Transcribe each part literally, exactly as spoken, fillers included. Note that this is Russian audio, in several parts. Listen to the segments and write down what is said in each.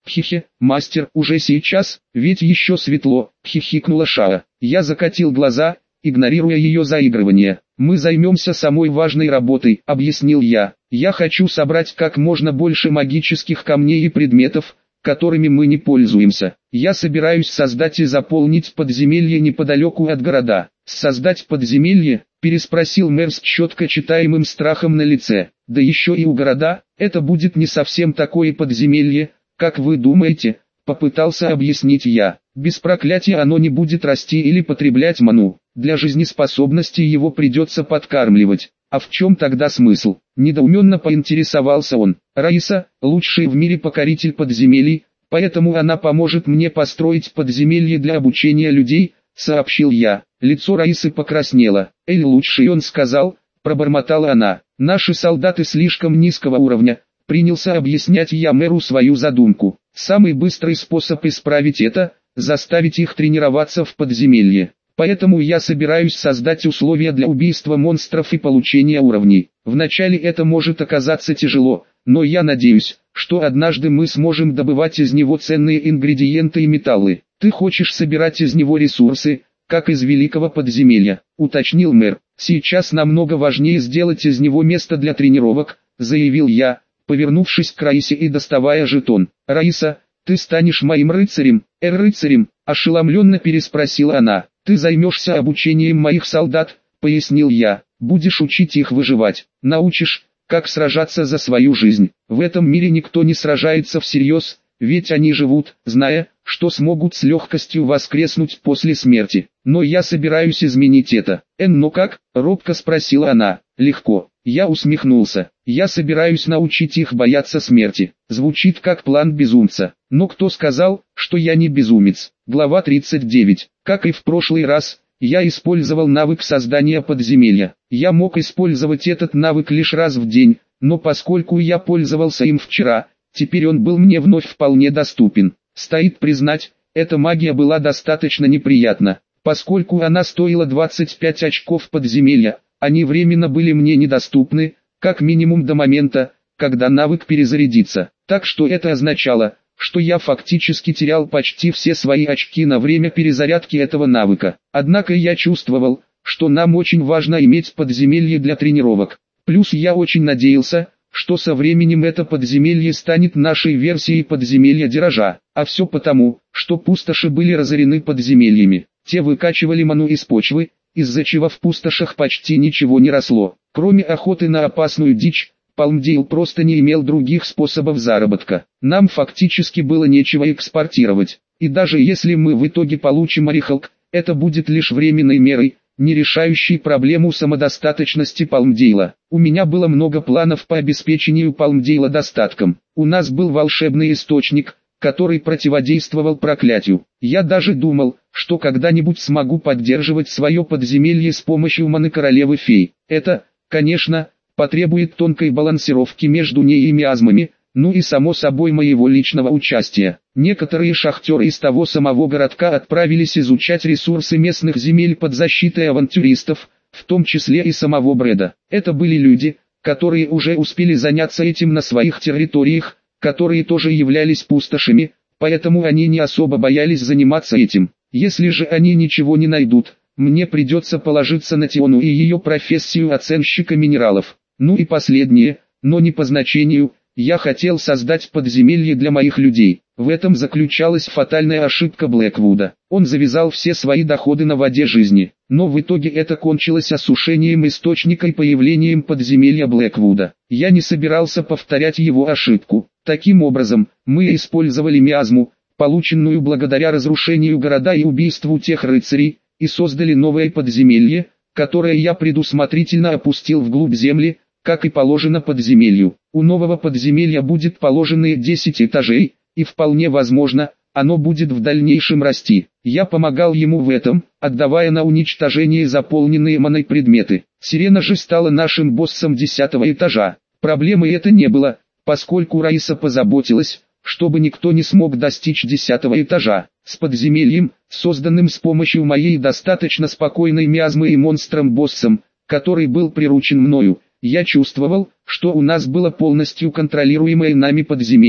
Хе-хе, мастер, уже сейчас, ведь еще светло, хихикнула Шаа. Я закатил глаза, игнорируя ее заигрывание. «Мы займемся самой важной работой», — объяснил я. «Я хочу собрать как можно больше магических камней и предметов, которыми мы не пользуемся. Я собираюсь создать и заполнить подземелье неподалеку от города». «Создать подземелье?» — переспросил мэр с четко читаемым страхом на лице. «Да еще и у города, это будет не совсем такое подземелье, как вы думаете», — попытался объяснить я. «Без проклятия оно не будет расти или потреблять ману. Для жизнеспособности его придется подкармливать. А в чем тогда смысл?» Недоуменно поинтересовался он. «Раиса – лучший в мире покоритель подземелий, поэтому она поможет мне построить подземелье для обучения людей», – сообщил я. Лицо Раисы покраснело. «Эль лучший, он сказал», – пробормотала она. «Наши солдаты слишком низкого уровня», – принялся объяснять я мэру свою задумку. «Самый быстрый способ исправить это – заставить их тренироваться в подземелье. Поэтому я собираюсь создать условия для убийства монстров и получения уровней. Вначале это может оказаться тяжело, но я надеюсь, что однажды мы сможем добывать из него ценные ингредиенты и металлы. Ты хочешь собирать из него ресурсы, как из великого подземелья», — уточнил мэр. «Сейчас намного важнее сделать из него место для тренировок», — заявил я, повернувшись к Раисе и доставая жетон. «Раиса, ты станешь моим рыцарем?» «Эр-рыцарем?» – ошеломленно переспросила она. «Ты займешься обучением моих солдат», – пояснил я. «Будешь учить их выживать, научишь, как сражаться за свою жизнь. В этом мире никто не сражается всерьез, ведь они живут, зная, что смогут с легкостью воскреснуть после смерти. Но я собираюсь изменить это». «Эн, но как?» – робко спросила она. «Легко». Я усмехнулся. «Я собираюсь научить их бояться смерти». Звучит как план безумца. Но кто сказал, что я не безумец? Глава тридцать девять. Как и в прошлый раз, я использовал навык создания подземелья. Я мог использовать этот навык лишь раз в день, но поскольку я пользовался им вчера, теперь он был мне вновь вполне доступен. Стоит признать, эта магия была достаточно неприятна, поскольку она стоила двадцать пять очков подземелья. Они временно были мне недоступны, как минимум до момента, когда навык перезарядится. Так что это означало, что я фактически терял почти все свои очки на время перезарядки этого навыка. Однако я чувствовал, что нам очень важно иметь подземелье для тренировок. Плюс я очень надеялся, что со временем это подземелье станет нашей версией подземелья Диража. А все потому, что пустоши были разорены подземельями. Те выкачивали ману из почвы, из-за чего в пустошах почти ничего не росло. Кроме охоты на опасную дичь, Палмдейл просто не имел других способов заработка. Нам фактически было нечего экспортировать. И даже если мы в итоге получим орехалк, это будет лишь временной мерой, не решающей проблему самодостаточности Палмдейла. У меня было много планов по обеспечению Палмдейла достатком. У нас был волшебный источник, который противодействовал проклятию. Я даже думал, что когда-нибудь смогу поддерживать свое подземелье с помощью маны королевы фей. Это, конечно, потребует тонкой балансировки между ней и миазмами, ну и само собой моего личного участия. Некоторые шахтеры из того самого городка отправились изучать ресурсы местных земель под защитой авантюристов, в том числе и самого Брэда. Это были люди, которые уже успели заняться этим на своих территориях, которые тоже являлись пустошами, поэтому они не особо боялись заниматься этим. Если же они ничего не найдут, мне придется положиться на Тиону и ее профессию оценщика минералов. Ну и последнее, но не по значению, я хотел создать подземелье для моих людей. В этом заключалась фатальная ошибка Блэквуда. Он завязал все свои доходы на воде жизни, но в итоге это кончилось осушением источника и появлением подземелья Блэквуда. Я не собирался повторять его ошибку. Таким образом, мы использовали миазму, полученную благодаря разрушению города и убийству тех рыцарей, и создали новое подземелье, которое я предусмотрительно опустил вглубь земли, как и положено подземелью. У нового подземелья будет положенные десять этажей, и вполне возможно, оно будет в дальнейшем расти. Я помогал ему в этом, отдавая на уничтожение заполненные маной предметы. Сирена же стала нашим боссом десятого этажа. Проблемы это не было, поскольку Раиса позаботилась, чтобы никто не смог достичь десятого этажа. С подземельем, созданным с помощью моей достаточно спокойной миазмы и монстром-боссом, который был приручен мною, я чувствовал, что у нас было полностью контролируемое нами подземелье.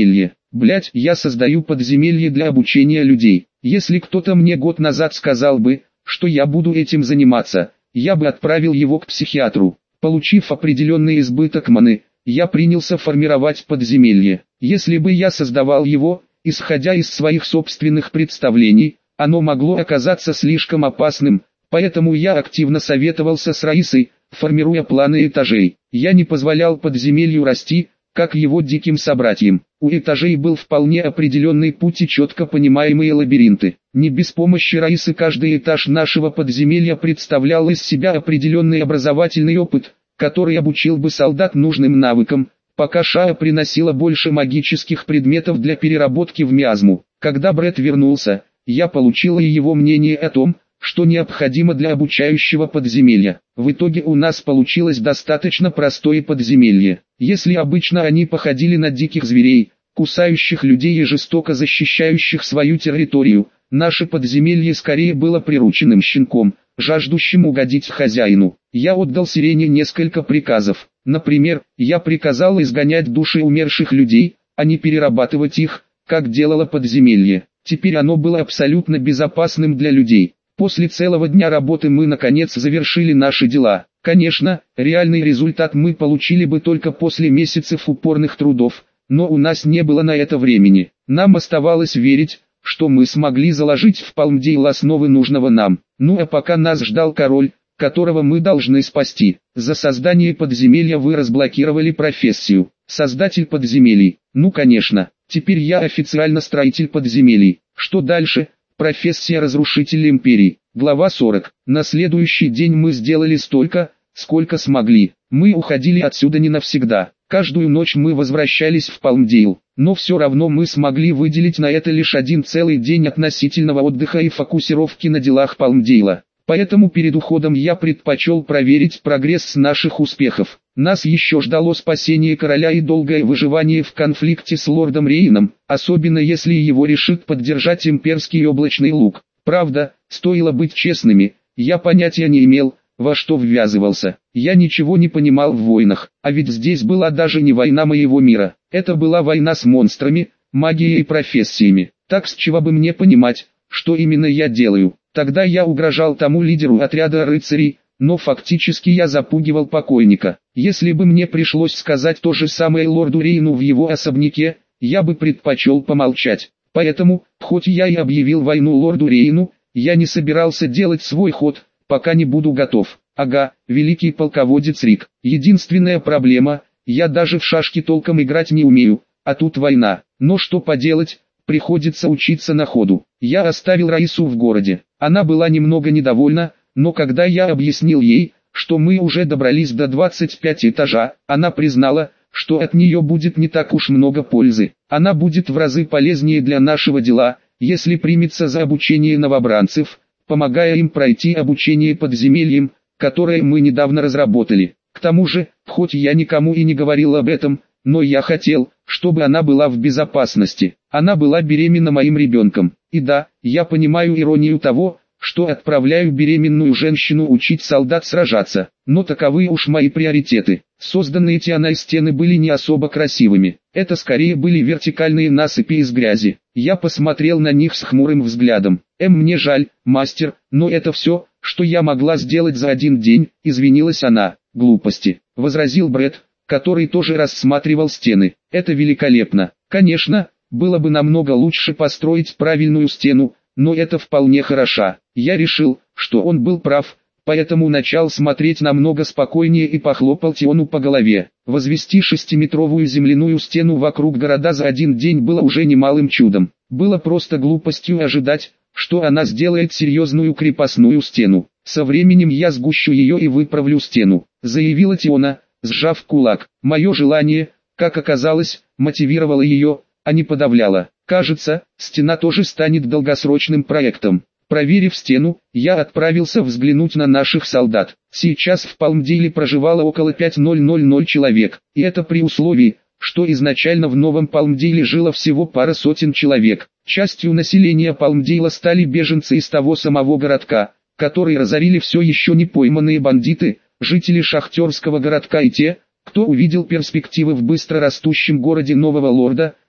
Блять, я создаю подземелье для обучения людей. Если кто-то мне год назад сказал бы, что я буду этим заниматься, я бы отправил его к психиатру. Получив определенный избыток маны, я принялся формировать подземелье. Если бы я создавал его, исходя из своих собственных представлений, оно могло оказаться слишком опасным, поэтому я активно советовался с Раисой, формируя планы этажей. Я не позволял подземелью расти, как его диким собратьям. У этажей был вполне определенный путь и четко понимаемые лабиринты. Не без помощи Раисы каждый этаж нашего подземелья представлял из себя определенный образовательный опыт, который обучил бы солдат нужным навыкам, пока Шаа приносила больше магических предметов для переработки в миазму. Когда Брэд вернулся, я получила и его мнение о том, что необходимо для обучающего подземелья. В итоге у нас получилось достаточно простое подземелье. Если обычно они походили на диких зверей, кусающих людей и жестоко защищающих свою территорию, наше подземелье скорее было прирученным щенком, жаждущим угодить хозяину. Я отдал Сирене несколько приказов. Например, я приказал изгонять души умерших людей, а не перерабатывать их, как делало подземелье. Теперь оно было абсолютно безопасным для людей. После целого дня работы мы наконец завершили наши дела. Конечно, реальный результат мы получили бы только после месяцев упорных трудов, но у нас не было на это времени. Нам оставалось верить, что мы смогли заложить в Палмдейл основы нужного нам. Ну а пока нас ждал король, которого мы должны спасти. За создание подземелья вы разблокировали профессию. Создатель подземелий. Ну конечно, теперь я официально строитель подземелий. Что дальше? Профессия разрушитель империй. Глава сорок. На следующий день мы сделали столько, сколько смогли. Мы уходили отсюда не навсегда. Каждую ночь мы возвращались в Палмдейл, но все равно мы смогли выделить на это лишь один целый день относительного отдыха и фокусировки на делах Палмдейла. Поэтому перед уходом я предпочел проверить прогресс наших успехов. Нас еще ждало спасение короля и долгое выживание в конфликте с лордом Рейном, особенно если его решит поддержать имперский облачный лук. Правда, стоило быть честными, я понятия не имел, во что ввязывался. Я ничего не понимал в войнах, а ведь здесь была даже не война моего мира. Это была война с монстрами, магией и профессиями. Так с чего бы мне понимать, что именно я делаю? Тогда я угрожал тому лидеру отряда рыцарей, но фактически я запугивал покойника. Если бы мне пришлось сказать то же самое лорду Рейну в его особняке, я бы предпочел помолчать. Поэтому, хоть я и объявил войну лорду Рейну, я не собирался делать свой ход, пока не буду готов. Ага, великий полководец Рик. Единственная проблема, я даже в шашки толком играть не умею, а тут война. Но что поделать, приходится учиться на ходу. Я оставил Раису в городе. Она была немного недовольна, но когда я объяснил ей, что мы уже добрались до двадцать пять этажа, она признала, что от нее будет не так уж много пользы. Она будет в разы полезнее для нашего дела, если примется за обучение новобранцев, помогая им пройти обучение подземельям, которое мы недавно разработали. К тому же, хоть я никому и не говорил об этом, но я хотел, чтобы она была в безопасности. Она была беременна моим ребенком. И да, я понимаю иронию того, что отправляю беременную женщину учить солдат сражаться, но таковы уж мои приоритеты. Созданные Тианой стены были не особо красивыми, это скорее были вертикальные насыпи из грязи. Я посмотрел на них с хмурым взглядом. Эм, мне жаль, мастер, но это все, что я могла сделать за один день, извинилась она. Глупости, возразил Брэд, который тоже рассматривал стены. Это великолепно. Конечно, было бы намного лучше построить правильную стену, но это вполне хорошо. Я решил, что он был прав, поэтому начал смотреть намного спокойнее и похлопал Тиону по голове. Возвести шестиметровую земляную стену вокруг города за один день было уже немалым чудом. Было просто глупостью ожидать, что она сделает серьезную крепостную стену. Со временем я сгущу ее и выправлю стену, заявила Тиона, сжав кулак. Мое желание, как оказалось, мотивировало ее, а не подавляло. Кажется, стена тоже станет долгосрочным проектом. Проверив стену, я отправился взглянуть на наших солдат. Сейчас в Палмдейле проживало около пять тысяч человек, и это при условии, что изначально в Новом Палмдейле жило всего пара сотен человек. Частью населения Палмдейла стали беженцы из того самого городка, который разорили все еще не пойманные бандиты, жители шахтерского городка и те, кто увидел перспективы в быстро растущем городе нового лорда,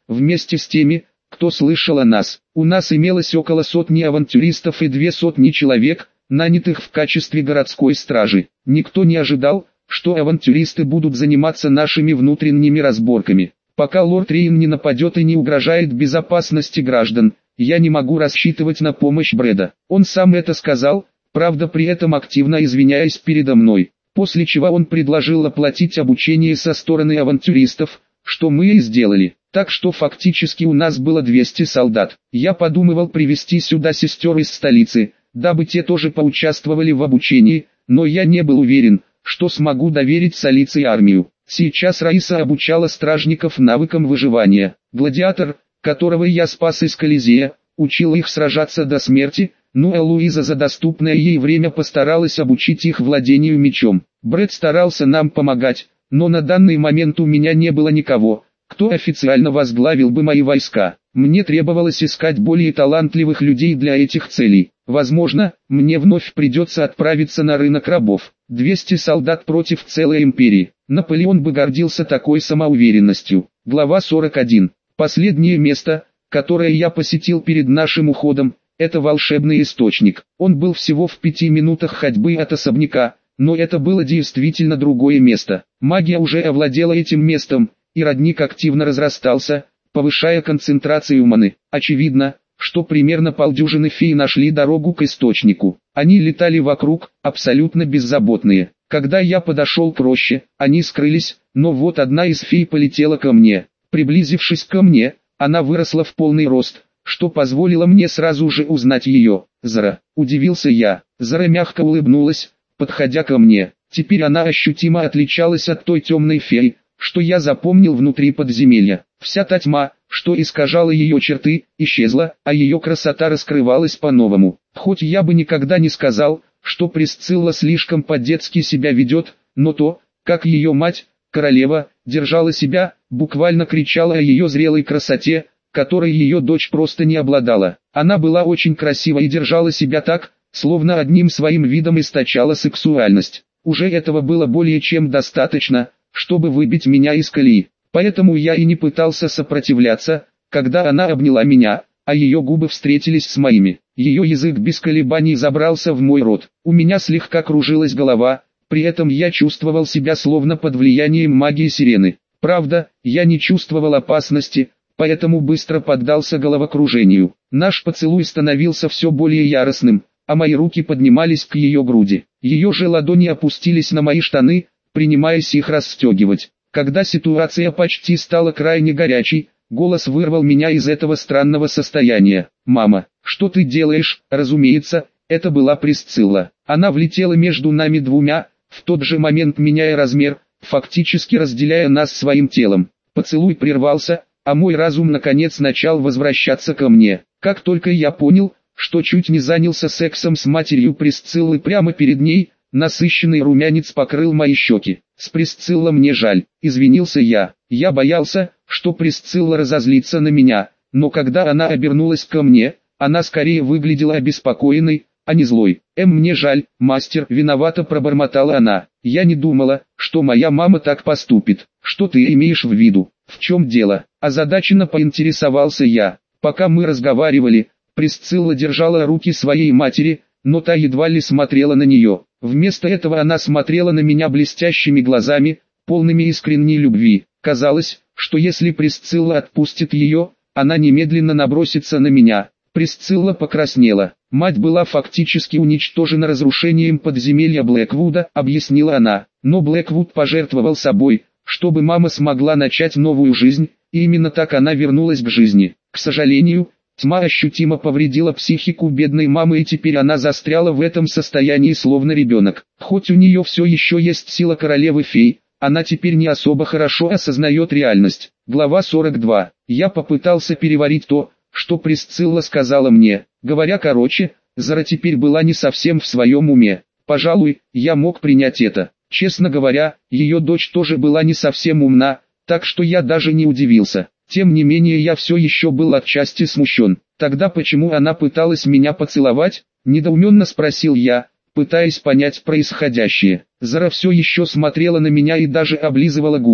вместе с теми, кто слышал о нас. У нас имелось около сотни авантюристов и две сотни человек, нанятых в качестве городской стражи. Никто не ожидал, что авантюристы будут заниматься нашими внутренними разборками. Пока лорд Рейн не нападет и не угрожает безопасности граждан, я не могу рассчитывать на помощь Брэда. Он сам это сказал, правда при этом активно извиняясь передо мной. После чего он предложил оплатить обучение со стороны авантюристов, что мы и сделали. Так что фактически у нас было двести солдат. Я подумывал привезти сюда сестер из столицы, дабы те тоже поучаствовали в обучении, но я не был уверен, что смогу доверить Солиции армию. Сейчас Раиса обучала стражников навыкам выживания. Гладиатор, которого я спас из Колизея, учил их сражаться до смерти, ну а Луиза за доступное ей время постаралась обучить их владению мечом. Брэд старался нам помогать, но на данный момент у меня не было никого, кто официально возглавил бы мои войска. Мне требовалось искать более талантливых людей для этих целей. Возможно, мне вновь придется отправиться на рынок рабов. двести солдат против целой империи. Наполеон бы гордился такой самоуверенностью. Глава сорок один. Последнее место, которое я посетил перед нашим уходом, это волшебный источник. Он был всего в пяти минутах ходьбы от особняка, но это было действительно другое место. Магия уже овладела этим местом, и родник активно разрастался, повышая концентрацию маны. Очевидно, что примерно полдюжины фей нашли дорогу к источнику. Они летали вокруг, абсолютно беззаботные. Когда я подошел к роще, они скрылись, но вот одна из фей полетела ко мне. Приблизившись ко мне, она выросла в полный рост, что позволило мне сразу же узнать ее. «Зара», удивился я. Зара мягко улыбнулась, подходя ко мне. Теперь она ощутимо отличалась от той темной феи, что я запомнил внутри подземелья. Вся та тьма, что искажала ее черты, исчезла, а ее красота раскрывалась по-новому. Хоть я бы никогда не сказал, что Присцилла слишком по-детски себя ведет, но то, как ее мать, королева, держала себя, буквально кричала о ее зрелой красоте, которой ее дочь просто не обладала. Она была очень красива и держала себя так, словно одним своим видом источала сексуальность. Уже этого было более чем достаточно, чтобы выбить меня из колеи. Поэтому я и не пытался сопротивляться, когда она обняла меня, а ее губы встретились с моими. Ее язык без колебаний забрался в мой рот. У меня слегка кружилась голова, при этом я чувствовал себя словно под влиянием магии сирены. Правда, я не чувствовал опасности, поэтому быстро поддался головокружению. Наш поцелуй становился все более яростным, а мои руки поднимались к ее груди. Ее же ладони опустились на мои штаны, принимаясь их расстегивать. Когда ситуация почти стала крайне горячей, голос вырвал меня из этого странного состояния. «Мама, что ты делаешь?» Разумеется, это была Присцилла. Она влетела между нами двумя, в тот же момент меняя размер, фактически разделяя нас своим телом. Поцелуй прервался, а мой разум наконец начал возвращаться ко мне. Как только я понял, что чуть не занялся сексом с матерью Присциллы прямо перед ней, насыщенный румянец покрыл мои щеки. «С Присцилла мне жаль», — извинился я. Я боялся, что Присцилла разозлится на меня, но когда она обернулась ко мне, она скорее выглядела обеспокоенной, а не злой. «Эм, мне жаль, мастер», — виновато пробормотала она. «Я не думала, что моя мама так поступит». «Что ты имеешь в виду? В чем дело?» Озадаченно поинтересовался я. Пока мы разговаривали, Присцилла держала руки своей матери, но та едва ли смотрела на нее. Вместо этого она смотрела на меня блестящими глазами, полными искренней любви. Казалось, что если Присцилла отпустит ее, она немедленно набросится на меня. Присцилла покраснела. «Мать была фактически уничтожена разрушением подземелья Блэквуда», объяснила она. «Но Блэквуд пожертвовал собой, чтобы мама смогла начать новую жизнь, и именно так она вернулась к жизни. К сожалению, тьма ощутимо повредила психику бедной мамы, и теперь она застряла в этом состоянии словно ребенок. Хоть у нее все еще есть сила королевы-фей, она теперь не особо хорошо осознает реальность». Глава сорок два. Я попытался переварить то, что Присцилла сказала мне. Говоря короче, Зара теперь была не совсем в своем уме. Пожалуй, я мог принять это. Честно говоря, ее дочь тоже была не совсем умна, так что я даже не удивился. Тем не менее я все еще был отчасти смущен. «Тогда почему она пыталась меня поцеловать?» – недоуменно спросил я, пытаясь понять происходящее. Зара все еще смотрела на меня и даже облизывала губы,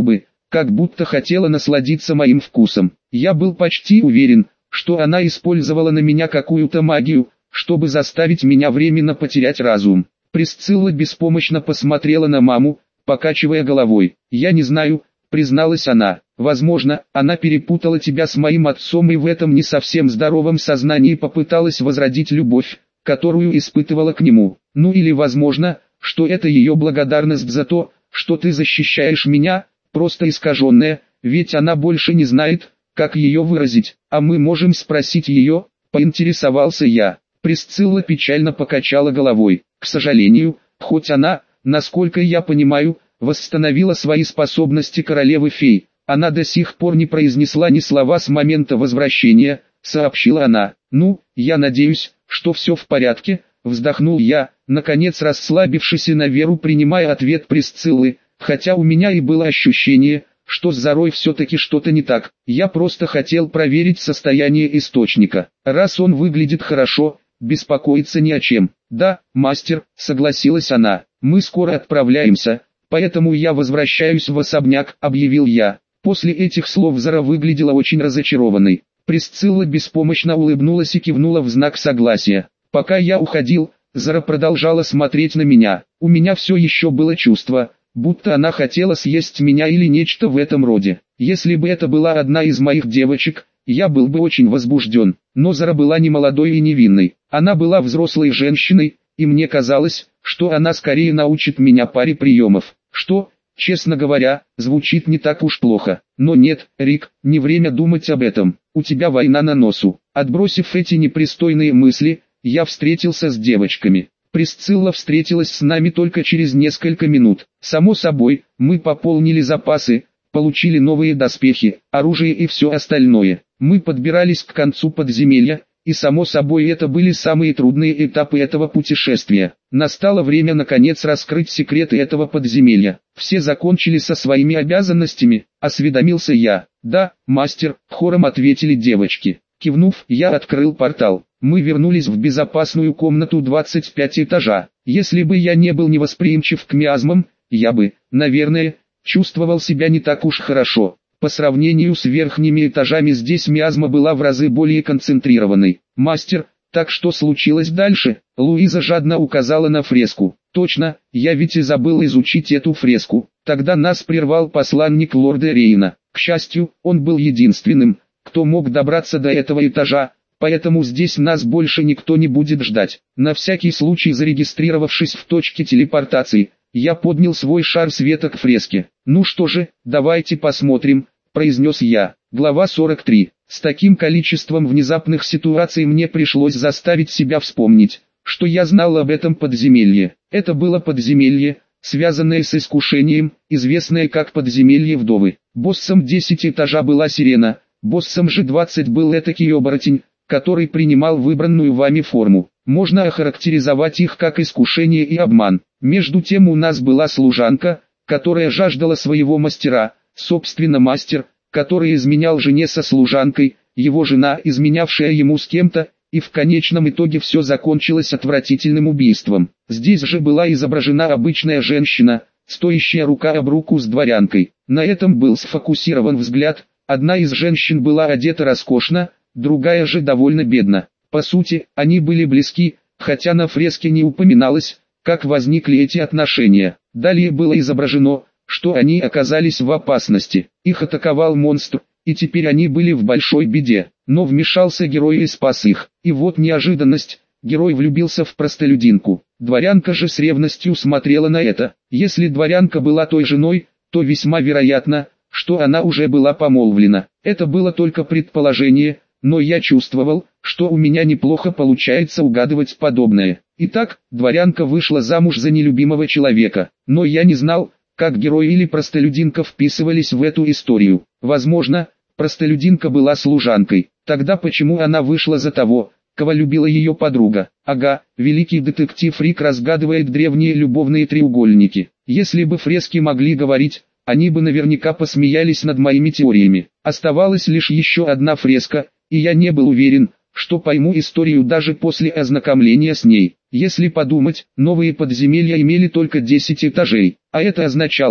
как будто хотела насладиться моим вкусом. Я был почти уверен, что она использовала на меня какую-то магию, чтобы заставить меня временно потерять разум. Присцилла беспомощно посмотрела на маму, покачивая головой. «Я не знаю», — призналась она. «Возможно, она перепутала тебя с моим отцом и в этом не совсем здоровом сознании попыталась возродить любовь, которую испытывала к нему. Ну или возможно, что это ее благодарность за то, что ты защищаешь меня, просто искаженная, ведь она больше не знает, как ее выразить. А мы можем спросить ее?» — поинтересовался я. Присцилла печально покачала головой. «К сожалению, хоть она, насколько я понимаю, восстановила свои способности королевы-фей, она до сих пор не произнесла ни слова с момента возвращения», — сообщила она. «Ну, я надеюсь, что все в порядке», — вздохнул я, наконец расслабившись и на веру принимая ответ Присциллы, хотя у меня и было ощущение, что с Зарой все-таки что-то не так. Я просто хотел проверить состояние источника. Раз он выглядит хорошо, беспокоиться ни о чем. «Да, мастер», — согласилась она, — «мы скоро отправляемся, поэтому я возвращаюсь в особняк», — объявил я. После этих слов Зара выглядела очень разочарованной. Присцилла беспомощно улыбнулась и кивнула в знак согласия. Пока я уходил, Зара продолжала смотреть на меня. У меня все еще было чувство, будто она хотела съесть меня или нечто в этом роде. Если бы это была одна из моих девочек, я был бы очень возбужден. Но Зара была не молодой и невинной. Она была взрослой женщиной, и мне казалось, что она скорее научит меня паре приемов. Что, честно говоря, звучит не так уж плохо. Но нет, Рик, не время думать об этом. У тебя война на носу. Отбросив эти непристойные мысли, я встретился с девочками. Присцилла встретилась с нами только через несколько минут. Само собой, мы пополнили запасы, получили новые доспехи, оружие и все остальное. Мы подбирались к концу подземелья, и само собой это были самые трудные этапы этого путешествия. Настало время наконец раскрыть секреты этого подземелья. «Все закончили со своими обязанностями?» — осведомился я. «Да, мастер», — хором ответили девочки. Кивнув, я открыл портал. Мы вернулись в безопасную комнату двадцать пять этажа. Если бы я не был невосприимчив к миазмам, я бы, наверное, чувствовал себя не так уж хорошо. По сравнению с верхними этажами здесь миазма была в разы более концентрированной. «Мастер, так что случилось дальше?» Луиза жадно указала на фреску. «Точно, я ведь и забыл изучить эту фреску». Тогда нас прервал посланник лорда Рейна. К счастью, он был единственным, кто мог добраться до этого этажа, поэтому здесь нас больше никто не будет ждать. На всякий случай зарегистрировавшись в точке телепортации, я поднял свой шар света к фреске. «Ну что же, давайте посмотрим», — произнес я. Глава сорок три. С таким количеством внезапных ситуаций мне пришлось заставить себя вспомнить, что я знал об этом подземелье. Это было подземелье, связанное с искушением, известное как подземелье вдовы. Боссом десять этажа была сирена, боссом же двадцать был этакий оборотень, который принимал выбранную вами форму. Можно охарактеризовать их как искушение и обман. Между тем у нас была служанка, которая жаждала своего мастера, собственно мастер, который изменял жене со служанкой, его жена, изменявшая ему с кем-то, и в конечном итоге все закончилось отвратительным убийством. Здесь же была изображена обычная женщина, стоящая рука об руку с дворянкой. На этом был сфокусирован взгляд, одна из женщин была одета роскошно, другая же довольно бедно. По сути, они были близки, хотя на фреске не упоминалось, как возникли эти отношения. Далее было изображено, что они оказались в опасности. Их атаковал монстр, и теперь они были в большой беде. Но вмешался герой и спас их. И вот неожиданность, герой влюбился в простолюдинку. Дворянка же с ревностью смотрела на это. Если дворянка была той женой, то весьма вероятно, что она уже была помолвлена. Это было только предположение, но я чувствовал, что у меня неплохо получается угадывать подобное. Итак, дворянка вышла замуж за нелюбимого человека, но я не знал, как герой или простолюдинка вписывались в эту историю. Возможно, простолюдинка была служанкой. Тогда почему она вышла за того, кого любила ее подруга? Ага, великий детектив Рик разгадывает древние любовные треугольники. Если бы фрески могли говорить, они бы наверняка посмеялись над моими теориями. Оставалась лишь еще одна фреска, и я не был уверен, что пойму историю даже после ознакомления с ней. Если подумать, новые подземелья имели только десять этажей, а это означало,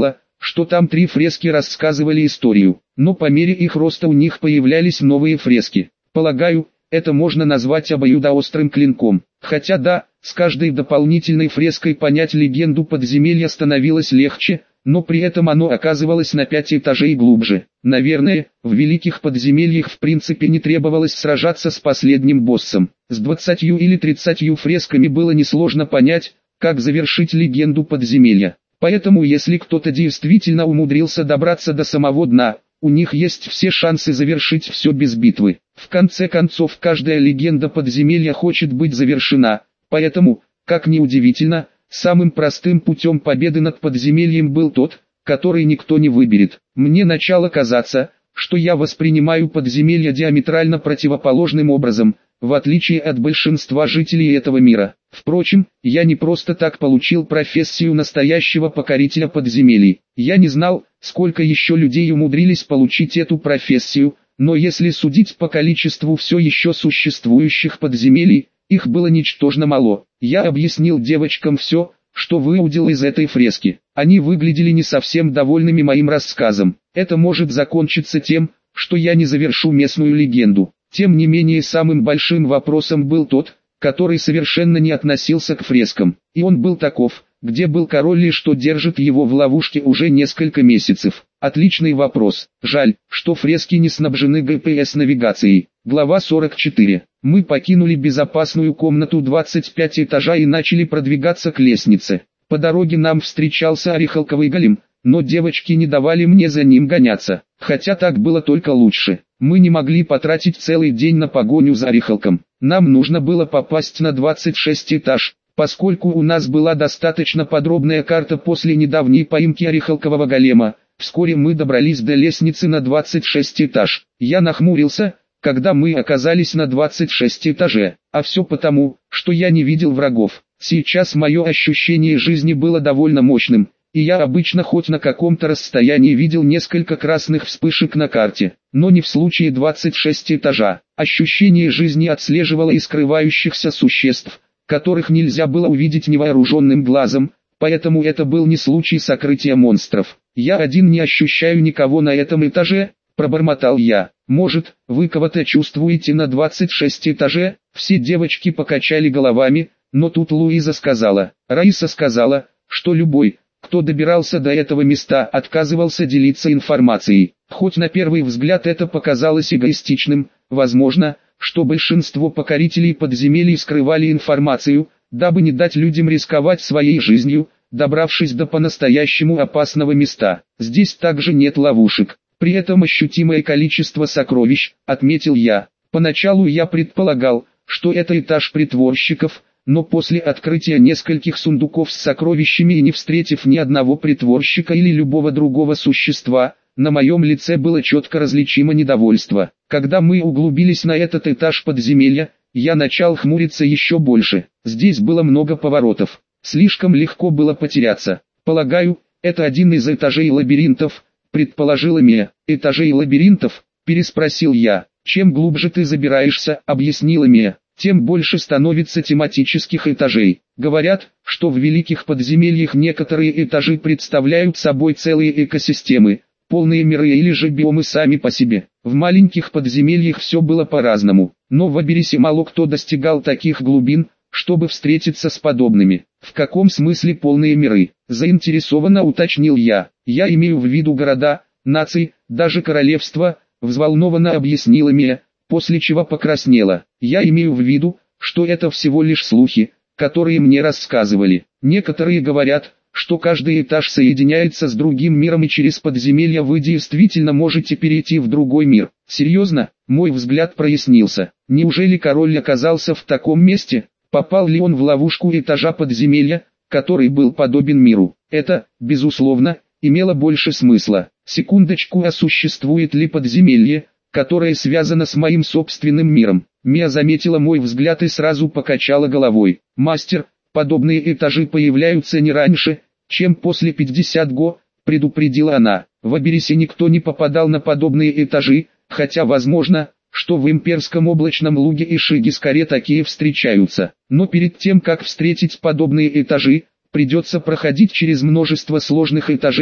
что там три фрески рассказывали историю, но по мере их роста у них появлялись новые фрески. Полагаю, это можно назвать обоюдоострым клинком. Хотя да, с каждой дополнительной фреской понять легенду подземелья становилось легче, но при этом оно оказывалось на пять этажей глубже. Наверное, в великих подземельях в принципе не требовалось сражаться с последним боссом. С двадцатью или тридцатью фресками было несложно понять, как завершить легенду подземелья. Поэтому если кто-то действительно умудрился добраться до самого дна, у них есть все шансы завершить все без битвы. В конце концов, каждая легенда подземелья хочет быть завершена, поэтому, как ни удивительно, самым простым путем победы над подземельем был тот, который никто не выберет. Мне начало казаться, что я воспринимаю подземелья диаметрально противоположным образом, в отличие от большинства жителей этого мира. Впрочем, я не просто так получил профессию настоящего покорителя подземелий. Я не знал, сколько еще людей умудрились получить эту профессию, но если судить по количеству все еще существующих подземелий, их было ничтожно мало. Я объяснил девочкам все, что выудил из этой фрески. Они выглядели не совсем довольными моим рассказом. Это может закончиться тем, что я не завершу местную легенду. Тем не менее, самым большим вопросом был тот, который совершенно не относился к фрескам. И он был таков: где был король и что держит его в ловушке уже несколько месяцев. Отличный вопрос. Жаль, что фрески не снабжены джи пи эс-навигацией. Глава сорок четыре. Мы покинули безопасную комнату двадцать пять этажа и начали продвигаться к лестнице. По дороге нам встречался орехалковый голем, но девочки не давали мне за ним гоняться, хотя так было только лучше. Мы не могли потратить целый день на погоню за орехалком. Нам нужно было попасть на двадцать шестой этаж, поскольку у нас была достаточно подробная карта после недавней поимки орехалкового голема. Вскоре мы добрались до лестницы на двадцать шестой этаж. Я нахмурился, когда мы оказались на двадцать шестом этаже, а все потому, что я не видел врагов. Сейчас мое ощущение жизни было довольно мощным, и я обычно хоть на каком-то расстоянии видел несколько красных вспышек на карте, но не в случае двадцать шестого этажа. Ощущение жизни отслеживало и скрывающихся существ, которых нельзя было увидеть невооруженным глазом, поэтому это был не случай сокрытия монстров. «Я один не ощущаю никого на этом этаже», — пробормотал я. «Может, вы кого-то чувствуете на двадцать шестом этаже?» Все девочки покачали головами, но тут Луиза сказала. Раиса сказала, что любой, кто добирался до этого места, отказывался делиться информацией. Хоть на первый взгляд это показалось эгоистичным, возможно, что большинство покорителей подземелий скрывали информацию, дабы не дать людям рисковать своей жизнью, добравшись до по-настоящему опасного места. Здесь также нет ловушек. При этом ощутимое количество сокровищ, отметил я. Поначалу я предполагал, что это этаж притворщиков, но после открытия нескольких сундуков с сокровищами и не встретив ни одного притворщика или любого другого существа, на моем лице было четко различимо недовольство. Когда мы углубились на этот этаж подземелья, я начал хмуриться еще больше. Здесь было много поворотов. Слишком легко было потеряться. Полагаю, это один из этажей лабиринтов, предположила Мия. «Этажей лабиринтов?» – переспросил я. «Чем глубже ты забираешься», – объяснила Мия, – тем больше становится тематических этажей. Говорят, что в великих подземельях некоторые этажи представляют собой целые экосистемы, полные миры или же биомы сами по себе. В маленьких подземельях все было по-разному, но в Аберисе мало кто достигал таких глубин, чтобы встретиться с подобными. В каком смысле полные миры? Заинтересованно уточнил я. Я имею в виду города, нации, даже королевства, взволнованно объяснила Мия, после чего покраснела. Я имею в виду, что это всего лишь слухи, которые мне рассказывали. Некоторые говорят, что каждый этаж соединяется с другим миром и через подземелья вы действительно можете перейти в другой мир. Серьезно? Мой взгляд прояснился. Неужели король оказался в таком месте? Попал ли он в ловушку этажа подземелья, который был подобен миру? Это, безусловно, имело больше смысла. Секундочку, а существует ли подземелье, которое связано с моим собственным миром? Мия заметила мой взгляд и сразу покачала головой. «Мастер, подобные этажи появляются не раньше, чем после пятидесяти го», предупредила она. В Аберисе никто не попадал на подобные этажи, хотя возможно, что в имперском облачном луге и Шигискаре такие встречаются. Но перед тем, как встретить подобные этажи, придется проходить через множество сложных этажей,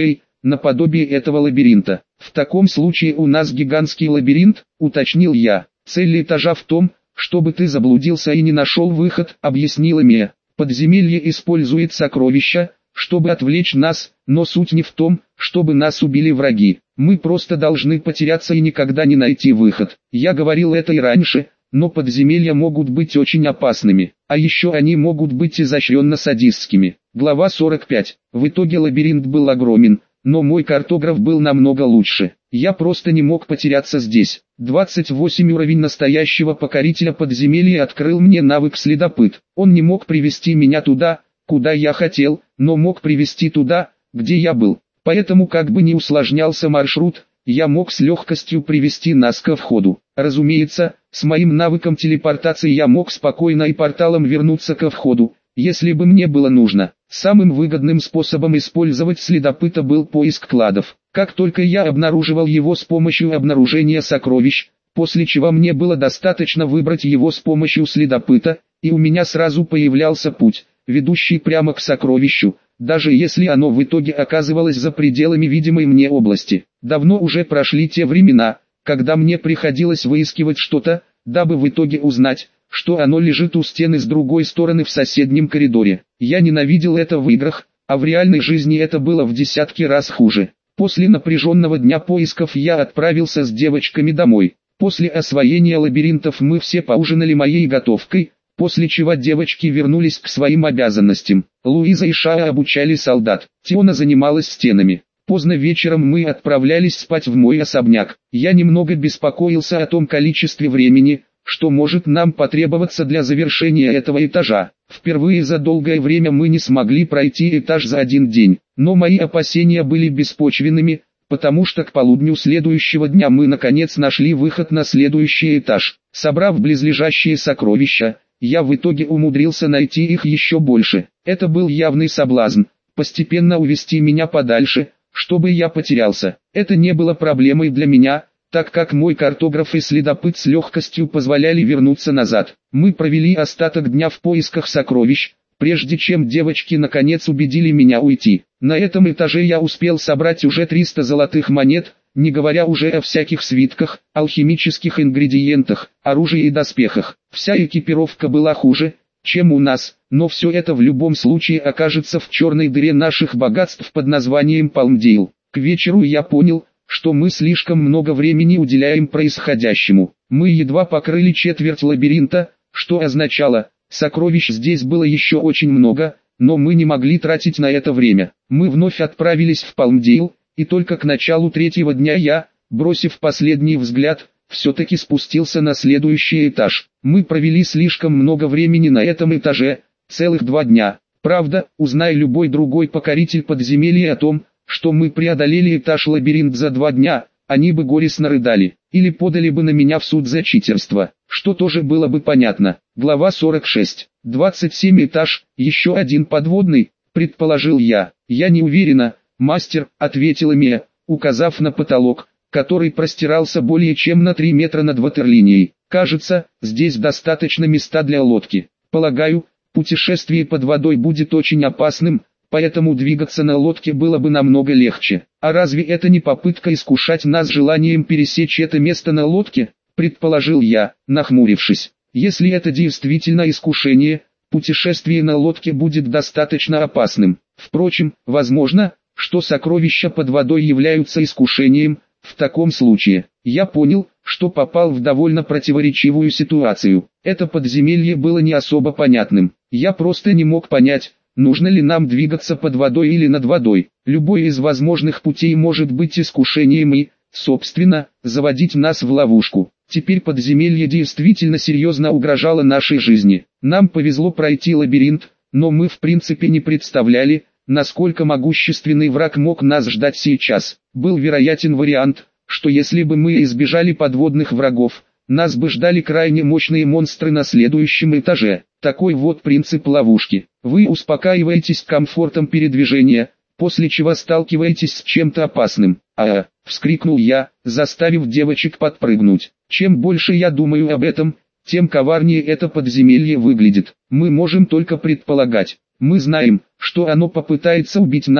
наподобие этого лабиринта. В таком случае у нас гигантский лабиринт, уточнил я. Цель этажа в том, чтобы ты заблудился и не нашел выход, объяснила Мия. Подземелье использует сокровища, чтобы отвлечь нас, но суть не в том, чтобы нас убили враги. Мы просто должны потеряться и никогда не найти выход. Я говорил это и раньше, но подземелья могут быть очень опасными, а еще они могут быть изощренно-садистскими. Глава сорок пять. В итоге лабиринт был огромен, но мой картограф был намного лучше. Я просто не мог потеряться здесь. двадцать восемь уровень настоящего покорителя подземелья открыл мне навык следопыт. Он не мог привести меня туда, куда я хотел, но мог привести туда, где я был. Поэтому как бы ни усложнялся маршрут, я мог с легкостью привести нас ко входу. Разумеется, с моим навыком телепортации я мог спокойно и порталом вернуться ко входу, если бы мне было нужно. Самым выгодным способом использовать следопыта был поиск кладов. Как только я обнаруживал его с помощью обнаружения сокровищ, после чего мне было достаточно выбрать его с помощью следопыта, и у меня сразу появлялся путь, ведущий прямо к сокровищу, даже если оно в итоге оказывалось за пределами видимой мне области. Давно уже прошли те времена, когда мне приходилось выискивать что-то, дабы в итоге узнать, что оно лежит у стены с другой стороны в соседнем коридоре. Я ненавидел это в играх, а в реальной жизни это было в десятки раз хуже. После напряженного дня поисков я отправился с девочками домой. После освоения лабиринтов мы все поужинали моей готовкой, после чего девочки вернулись к своим обязанностям. Луиза и Шаа обучали солдат, Тиона занималась стенами. Поздно вечером мы отправлялись спать в мой особняк. Я немного беспокоился о том количестве времени, что может нам потребоваться для завершения этого этажа. Впервые за долгое время мы не смогли пройти этаж за один день, но мои опасения были беспочвенными, потому что к полудню следующего дня мы наконец нашли выход на следующий этаж. Собрав близлежащие сокровища, я в итоге умудрился найти их еще больше. Это был явный соблазн, постепенно увести меня подальше, чтобы я потерялся. Это не было проблемой для меня, так как мой картограф и следопыт с легкостью позволяли вернуться назад. Мы провели остаток дня в поисках сокровищ, прежде чем девочки наконец убедили меня уйти. На этом этаже я успел собрать уже триста золотых монет, не говоря уже о всяких свитках, алхимических ингредиентах, оружии и доспехах. Вся экипировка была хуже, чем у нас, но все это в любом случае окажется в черной дыре наших богатств под названием Палмдейл. К вечеру я понял, что мы слишком много времени уделяем происходящему. Мы едва покрыли четверть лабиринта, что означало, сокровищ здесь было еще очень много, но мы не могли тратить на это время. Мы вновь отправились в Палмдейл, и только к началу третьего дня я, бросив последний взгляд, все-таки спустился на следующий этаж. Мы провели слишком много времени на этом этаже, целых два дня. Правда, узнай любой другой покоритель подземелья о том, что мы преодолели этаж-лабиринт за два дня, они бы горестно рыдали, или подали бы на меня в суд за читерство, что тоже было бы понятно. Глава сорок шесть. двадцать семь этаж, еще один подводный, предположил я. Я не уверена, мастер, ответила Мия, указав на потолок, который простирался более чем на три метра над ватерлинией. Кажется, здесь достаточно места для лодки. Полагаю, путешествие под водой будет очень опасным, поэтому двигаться на лодке было бы намного легче. А разве это не попытка искушать нас желанием пересечь это место на лодке, предположил я, нахмурившись. Если это действительно искушение, путешествие на лодке будет достаточно опасным. Впрочем, возможно, что сокровища под водой являются искушением. В таком случае, я понял, что попал в довольно противоречивую ситуацию. Это подземелье было не особо понятным. Я просто не мог понять, нужно ли нам двигаться под водой или над водой. Любой из возможных путей может быть искушением и, собственно, заводить нас в ловушку. Теперь подземелье действительно серьезно угрожало нашей жизни. Нам повезло пройти лабиринт, но мы в принципе не представляли, насколько могущественный враг мог нас ждать сейчас. Был вероятен вариант, что если бы мы избежали подводных врагов, нас бы ждали крайне мощные монстры на следующем этаже. Такой вот принцип ловушки. Вы успокаиваетесь комфортом передвижения, после чего сталкиваетесь с чем-то опасным. «А-а!» — вскрикнул я, заставив девочек подпрыгнуть. Чем больше я думаю об этом, тем коварнее это подземелье выглядит. Мы можем только предполагать. Мы знаем, что оно попытается убить нас,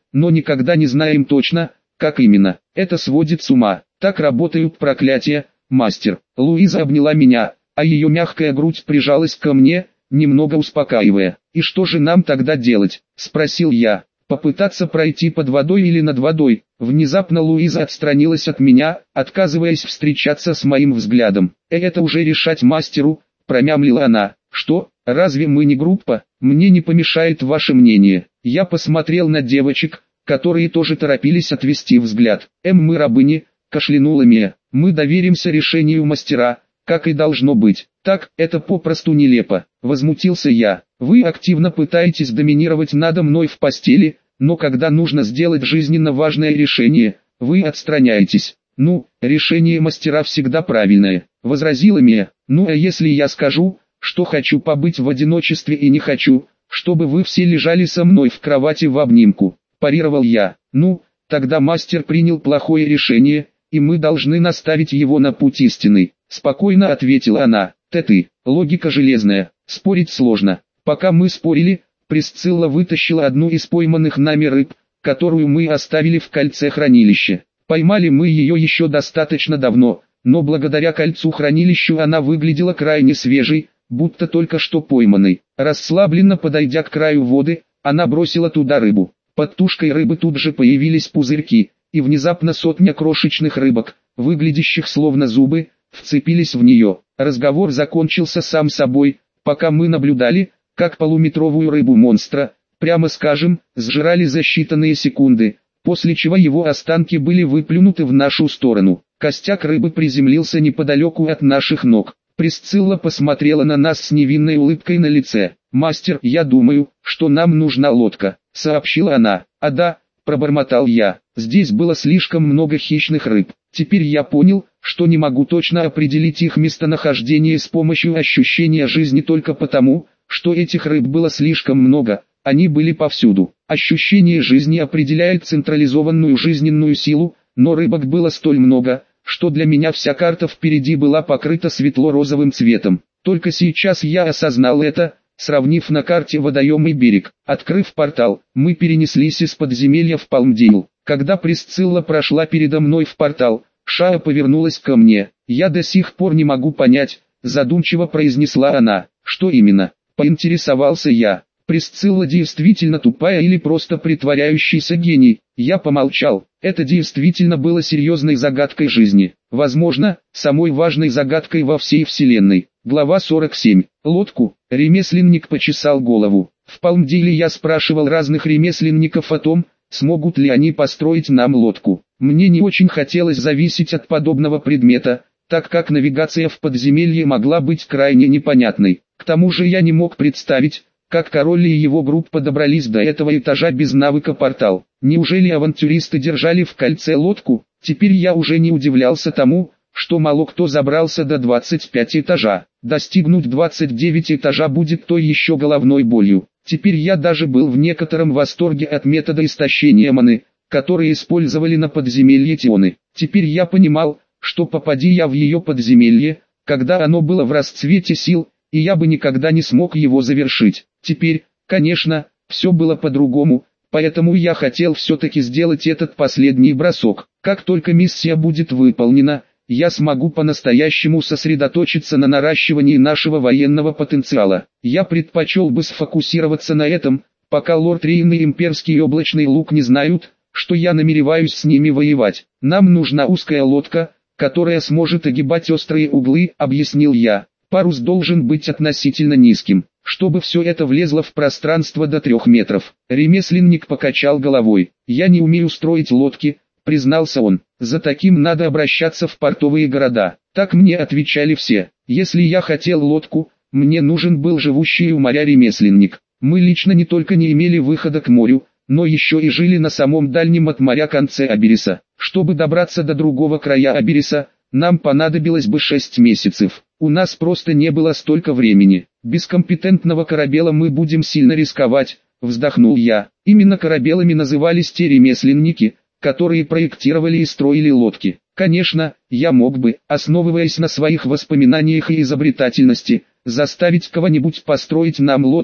но никогда не знаем точно, как именно. Это сводит с ума. Так работают проклятия, мастер. Луиза обняла меня, а ее мягкая грудь прижалась ко мне, немного успокаивая. «И что же нам тогда делать?» – спросил я. «Попытаться пройти под водой или над водой?» Внезапно Луиза отстранилась от меня, отказываясь встречаться с моим взглядом. «Э, «Это уже решать мастеру», – промямлила она. «Что, разве мы не группа? Мне не помешает ваше мнение». Я посмотрел на девочек, которые тоже торопились отвести взгляд. «Эм, мы рабыни», – кашлянула Мия. «Мы доверимся решению мастера, как и должно быть». «Так, это попросту нелепо», – возмутился я. «Вы активно пытаетесь доминировать надо мной в постели, но когда нужно сделать жизненно важное решение, вы отстраняетесь». «Ну, решение мастера всегда правильное», – возразила Мия. «Ну а если я скажу, что хочу побыть в одиночестве и не хочу, чтобы вы все лежали со мной в кровати в обнимку?» – парировал я. «Ну, тогда мастер принял плохое решение, и мы должны наставить его на путь истинный», – спокойно ответила она. «Ты, логика железная, спорить сложно». Пока мы спорили, Присцилла вытащила одну из пойманных нами рыб, которую мы оставили в кольце хранилища. Поймали мы ее еще достаточно давно, но благодаря кольцу хранилищу она выглядела крайне свежей, будто только что пойманной. Расслабленно подойдя к краю воды, она бросила туда рыбу. Под тушкой рыбы тут же появились пузырьки, и внезапно сотня крошечных рыбок, выглядящих словно зубы, вцепились в нее. Разговор закончился сам собой, пока мы наблюдали, как полуметровую рыбу-монстра, прямо скажем, сжирали за считанные секунды, после чего его останки были выплюнуты в нашу сторону. Костяк рыбы приземлился неподалеку от наших ног. Присцилла посмотрела на нас с невинной улыбкой на лице. «Мастер, я думаю, что нам нужна лодка», — сообщила она. «А да», — пробормотал я, — «здесь было слишком много хищных рыб. Теперь я понял, что не могу точно определить их местонахождение с помощью ощущения жизни только потому, что этих рыб было слишком много, они были повсюду. Ощущение жизни определяет централизованную жизненную силу, но рыбок было столь много, что для меня вся карта впереди была покрыта светло-розовым цветом. Только сейчас я осознал это, сравнив на карте водоем и берег. Открыв портал, мы перенеслись из подземелья в Палмдейл. Когда Присцилла прошла передо мной в портал, Шаа повернулась ко мне. «Я до сих пор не могу понять», — задумчиво произнесла она. «Что именно?» — поинтересовался я. «Присцилла действительно тупая или просто притворяющийся гений?» Я помолчал. Это действительно было серьезной загадкой жизни. Возможно, самой важной загадкой во всей вселенной. Глава сорок семь. Лодку. Ремесленник почесал голову. В Палмдейле я спрашивал разных ремесленников о том, смогут ли они построить нам лодку. Мне не очень хотелось зависеть от подобного предмета, так как навигация в подземелье могла быть крайне непонятной. К тому же я не мог представить, как король и его группа добрались до этого этажа без навыка портал. Неужели авантюристы держали в кольце лодку? Теперь я уже не удивлялся тому, что мало кто забрался до двадцати пяти этажа. Достигнуть двадцати девяти этажа будет той еще головной болью. Теперь я даже был в некотором восторге от метода истощения маны, который использовали на подземелье Тионы. Теперь я понимал, что попади я в ее подземелье, когда оно было в расцвете сил, и я бы никогда не смог его завершить. Теперь, конечно, все было по-другому, поэтому я хотел все-таки сделать этот последний бросок. Как только миссия будет выполнена, я смогу по-настоящему сосредоточиться на наращивании нашего военного потенциала. Я предпочел бы сфокусироваться на этом, пока лорд Рейн и имперский облачный лук не знают, что я намереваюсь с ними воевать. Нам нужна узкая лодка, которая сможет огибать острые углы, объяснил я. Парус должен быть относительно низким, чтобы все это влезло в пространство до трех метров. Ремесленник покачал головой. «Я не умею строить лодки», — признался он. «За таким надо обращаться в портовые города». Так мне отвечали все. Если я хотел лодку, мне нужен был живущий у моря ремесленник. Мы лично не только не имели выхода к морю, но еще и жили на самом дальнем от моря конце Абериса. Чтобы добраться до другого края Абериса, нам понадобилось бы шесть месяцев. У нас просто не было столько времени. Без компетентного корабела мы будем сильно рисковать, вздохнул я. Именно корабелами назывались те ремесленники, которые проектировали и строили лодки. Конечно, я мог бы, основываясь на своих воспоминаниях и изобретательности, заставить кого-нибудь построить нам лодку,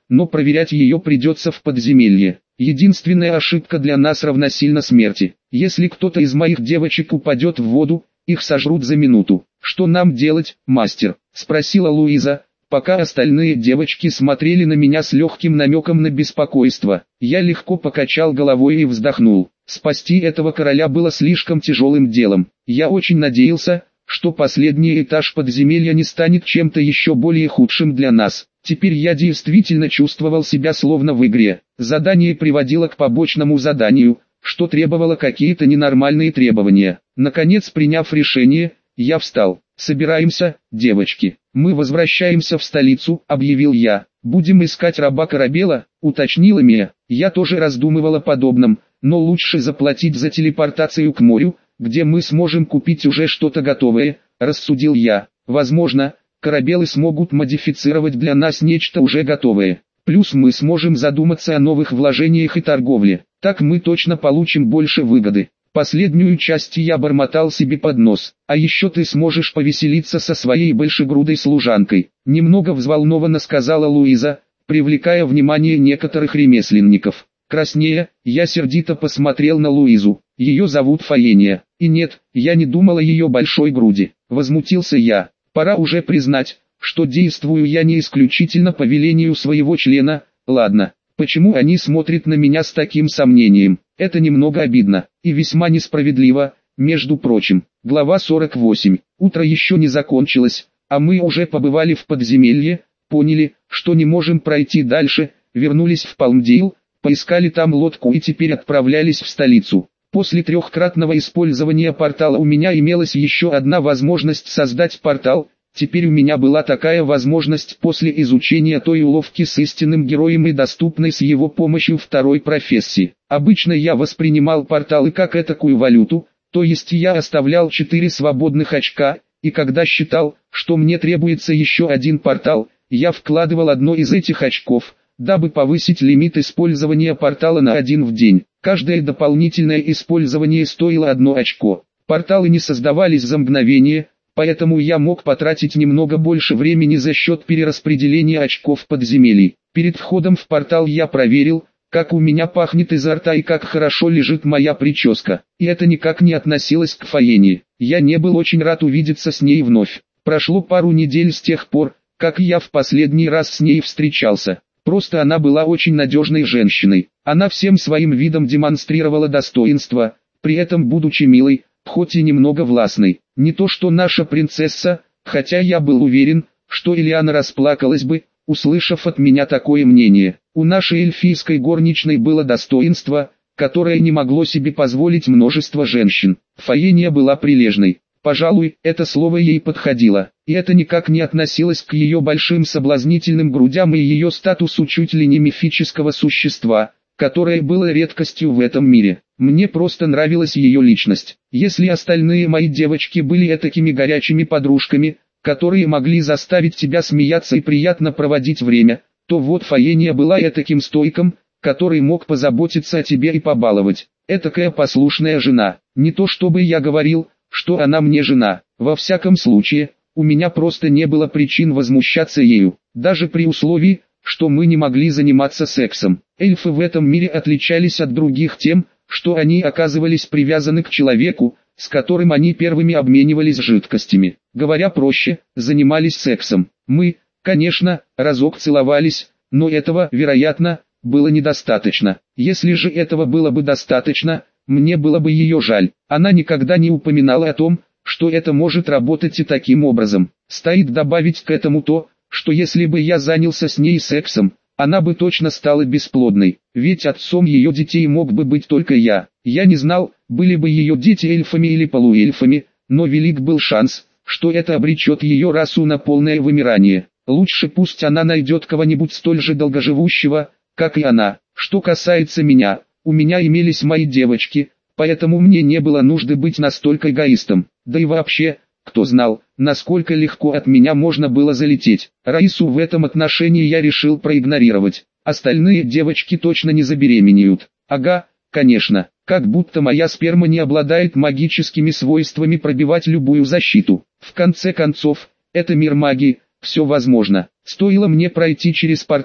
но проверять ее придется в подземелье. Единственная ошибка для нас равносильно смерти. Если кто-то из моих девочек упадет в воду, их сожрут за минуту. «Что нам делать, мастер?» – спросила Луиза, пока остальные девочки смотрели на меня с легким намеком на беспокойство. Я легко покачал головой и вздохнул. Спасти этого короля было слишком тяжелым делом. Я очень надеялся, что последний этаж подземелья не станет чем-то еще более худшим для нас. Теперь я действительно чувствовал себя словно в игре. Задание приводило к побочному заданию, что требовало какие-то ненормальные требования. Наконец, приняв решение, я встал. «Собираемся, девочки. Мы возвращаемся в столицу», — объявил я. «Будем искать раба Корабела», — уточнила Мия. Я тоже раздумывал о подобном, но лучше заплатить за телепортацию к морю, где мы сможем купить уже что-то готовое, рассудил я. Возможно, корабелы смогут модифицировать для нас нечто уже готовое. Плюс мы сможем задуматься о новых вложениях и торговле. Так мы точно получим больше выгоды. Последнюю часть я бормотал себе под нос. А еще ты сможешь повеселиться со своей большегрудой служанкой. Немного взволнованно сказала Луиза, привлекая внимание некоторых ремесленников. Краснея, я сердито посмотрел на Луизу. Ее зовут Фаения. И нет, я не думал о ее большой груди. Возмутился я. Пора уже признать, что действую я не исключительно по велению своего члена. Ладно, почему они смотрят на меня с таким сомнением? Это немного обидно и весьма несправедливо. Между прочим, глава сорок восемь. Утро еще не закончилось, а мы уже побывали в подземелье, поняли, что не можем пройти дальше, вернулись в Палмдейл, поискали там лодку и теперь отправлялись в столицу. После трехкратного использования портала у меня имелась еще одна возможность создать портал. Теперь у меня была такая возможность после изучения той уловки с истинным героем и доступной с его помощью второй профессии. Обычно я воспринимал порталы как этакую валюту, то есть я оставлял четыре свободных очка, и когда считал, что мне требуется еще один портал, я вкладывал одно из этих очков, дабы повысить лимит использования портала на один в день. Каждое дополнительное использование стоило одно очко. Порталы не создавались за мгновение, поэтому я мог потратить немного больше времени за счет перераспределения очков подземелий. Перед входом в портал я проверил, как у меня пахнет изо рта и как хорошо лежит моя прическа. И это никак не относилось к Фаении. Я не был очень рад увидеться с ней вновь. Прошло пару недель с тех пор, как я в последний раз с ней встречался. Просто она была очень надежной женщиной. Она всем своим видом демонстрировала достоинство, при этом будучи милой, хоть и немного властной. Не то что наша принцесса, хотя я был уверен, что Ильяна расплакалась бы, услышав от меня такое мнение. У нашей эльфийской горничной было достоинство, которое не могло себе позволить множество женщин. Фаения была прилежной. Пожалуй, это слово ей подходило, и это никак не относилось к ее большим соблазнительным грудям и ее статусу чуть ли не мифического существа, которое было редкостью в этом мире. Мне просто нравилась ее личность. Если остальные мои девочки были этакими горячими подружками, которые могли заставить тебя смеяться и приятно проводить время, то вот Фаения была этаким стойком, который мог позаботиться о тебе и побаловать. Этакая послушная жена. Не то чтобы я говорил, что она мне жена. Во всяком случае, у меня просто не было причин возмущаться ею, даже при условии, что мы не могли заниматься сексом. Эльфы в этом мире отличались от других тем, что они оказывались привязаны к человеку, с которым они первыми обменивались жидкостями. Говоря проще, занимались сексом. Мы, конечно, разок целовались, но этого, вероятно, было недостаточно. Если же этого было бы достаточно, мне было бы ее жаль. Она никогда не упоминала о том, что это может работать и таким образом. Стоит добавить к этому то, что если бы я занялся с ней сексом, она бы точно стала бесплодной, ведь отцом ее детей мог бы быть только я. Я не знал, были бы ее дети эльфами или полуэльфами, но велик был шанс, что это обречет ее расу на полное вымирание. Лучше пусть она найдет кого-нибудь столь же долгоживущего, как и она. Что касается меня, у меня имелись мои девочки, поэтому мне не было нужды быть настолько эгоистом. Да и вообще, кто знал, насколько легко от меня можно было залететь. Раису в этом отношении я решил проигнорировать. Остальные девочки точно не забеременеют. Ага, конечно, как будто моя сперма не обладает магическими свойствами пробивать любую защиту. В конце концов, это мир магии, все возможно. Стоило мне пройти через портал,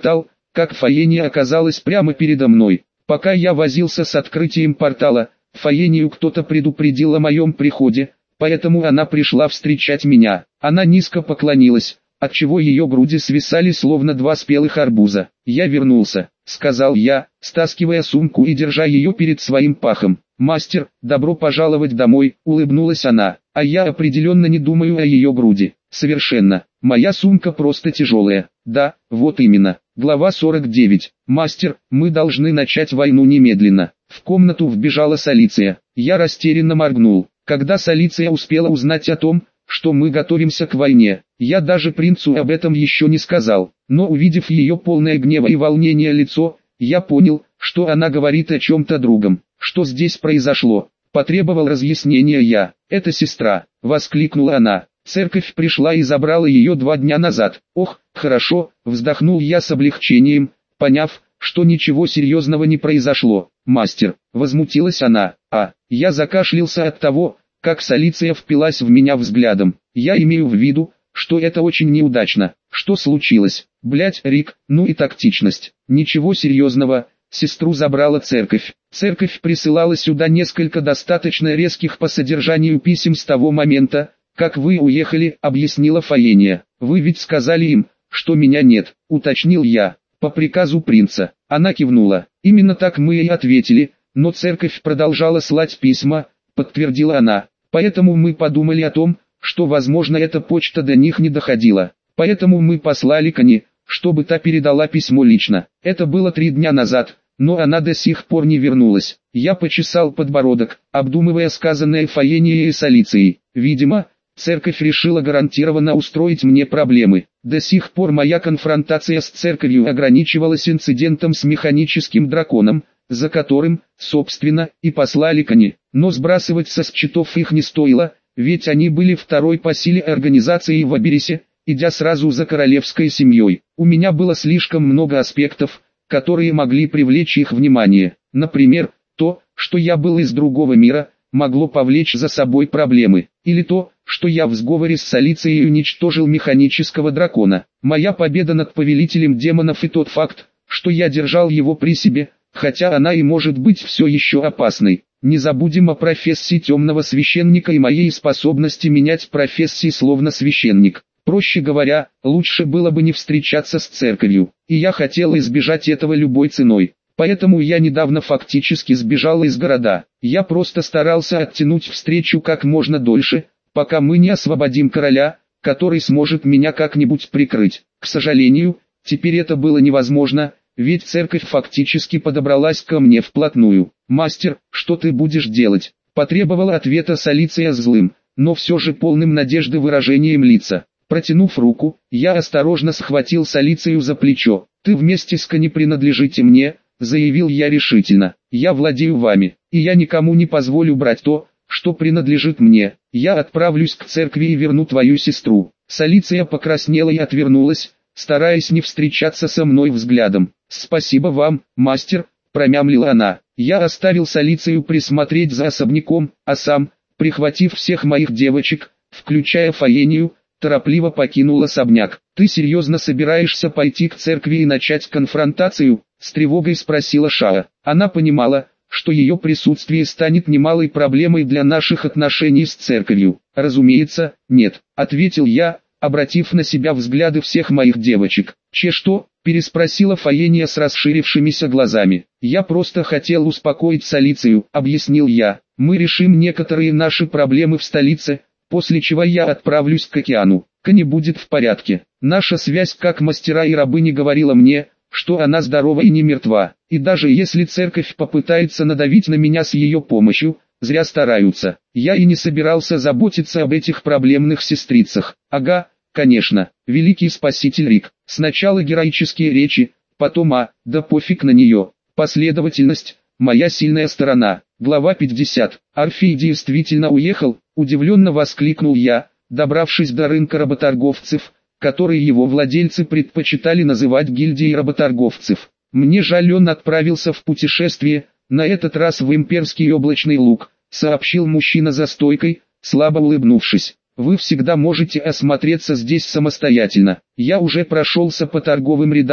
как Фаения оказалась прямо передо мной. Пока я возился с открытием портала, Фаению кто-то предупредил о моем приходе, поэтому она пришла встречать меня. Она низко поклонилась, отчего ее груди свисали словно два спелых арбуза. «Я вернулся», — сказал я, стаскивая сумку и держа ее перед своим пахом. «Мастер, добро пожаловать домой», — улыбнулась она, а я определенно не думаю о ее груди. «Совершенно. Моя сумка просто тяжелая». «Да, вот именно». Глава сорок девять. «Мастер, мы должны начать войну немедленно». В комнату вбежала Солиция. Я растерянно моргнул. Когда Солиция успела узнать о том, что мы готовимся к войне, я даже принцу об этом еще не сказал. Но увидев ее полное гнева и волнения лицо, я понял, что она говорит о чем-то другом. «Что здесь произошло?» — потребовал разъяснения я. «Это сестра», — воскликнула она. «Церковь пришла и забрала ее два дня назад». «Ох, хорошо», — вздохнул я с облегчением, поняв, что ничего серьезного не произошло. «Мастер», — возмутилась она, а, я закашлялся от того, как Солиция впилась в меня взглядом. «Я имею в виду, что это очень неудачно». «Что случилось?» «Блядь, Рик, ну и тактичность». «Ничего серьезного, сестру забрала церковь». Церковь присылала сюда несколько достаточно резких по содержанию писем с того момента, как вы уехали, объяснила Фаения. «Вы ведь сказали им, что меня нет», — уточнил я. «По приказу принца». Она кивнула. «Именно так мы и ответили, но церковь продолжала слать письма», — подтвердила она. «Поэтому мы подумали о том, что возможно эта почта до них не доходила. Поэтому мы послали Кани, чтобы та передала письмо лично. Это было три дня назад, но она до сих пор не вернулась». Я почесал подбородок, обдумывая сказанное Фаенией и Солицией. Видимо, церковь решила гарантированно устроить мне проблемы. До сих пор моя конфронтация с церковью ограничивалась инцидентом с механическим драконом, за которым, собственно, и послали Кани. Но сбрасывать со счетов их не стоило, ведь они были второй по силе организацией в Аберисе, идя сразу за королевской семьей. У меня было слишком много аспектов, которые могли привлечь их внимание. Например, то, что я был из другого мира, могло повлечь за собой проблемы. Или то, что я в сговоре с Солицией уничтожил механического дракона. Моя победа над повелителем демонов и тот факт, что я держал его при себе, хотя она и может быть все еще опасной. Не забудем о профессии темного священника и моей способности менять профессии словно священник. Проще говоря, лучше было бы не встречаться с церковью, и я хотел избежать этого любой ценой. Поэтому я недавно фактически сбежал из города. Я просто старался оттянуть встречу как можно дольше, пока мы не освободим короля, который сможет меня как-нибудь прикрыть. К сожалению, теперь это было невозможно, ведь церковь фактически подобралась ко мне вплотную. «Мастер, что ты будешь делать?» — потребовала ответа Солиция злым, но все же полным надежды выражением лица. Протянув руку, я осторожно схватил Солицию за плечо. «Ты вместе с Кани принадлежите мне», — заявил я решительно. «Я владею вами, и я никому не позволю брать то, что принадлежит мне. Я отправлюсь к церкви и верну твою сестру». Солиция покраснела и отвернулась, стараясь не встречаться со мной взглядом. «Спасибо вам, мастер», — промямлила она. Я оставил Солицию присмотреть за особняком, а сам, прихватив всех моих девочек, включая Фаению, торопливо покинул особняк. «Ты серьезно собираешься пойти к церкви и начать конфронтацию?» — с тревогой спросила Шаа. Она понимала, что ее присутствие станет немалой проблемой для наших отношений с церковью. «Разумеется, нет», — ответил я, обратив на себя взгляды всех моих девочек. «Че что?» — переспросила Фаения с расширившимися глазами. «Я просто хотел успокоить Солицию», — объяснил я. «Мы решим некоторые наши проблемы в столице, после чего я отправлюсь к океану. Кани будет в порядке. Наша связь как мастера и рабыни говорила мне, что она здорова и не мертва. И даже если церковь попытается надавить на меня с ее помощью, зря стараются. Я и не собирался заботиться об этих проблемных сестрицах. Ага, конечно, великий спаситель Рик. Сначала героические речи, потом а, да пофиг на нее. Последовательность – моя сильная сторона. Глава пятьдесят. Орфей действительно уехал, удивленно воскликнул я, добравшись до рынка работорговцев, который его владельцы предпочитали называть гильдией работорговцев. Мне жаль, он отправился в путешествие, на этот раз в имперский облачный луг, сообщил мужчина за стойкой, слабо улыбнувшись. Вы всегда можете осмотреться здесь самостоятельно. Я уже прошелся по торговым рядам,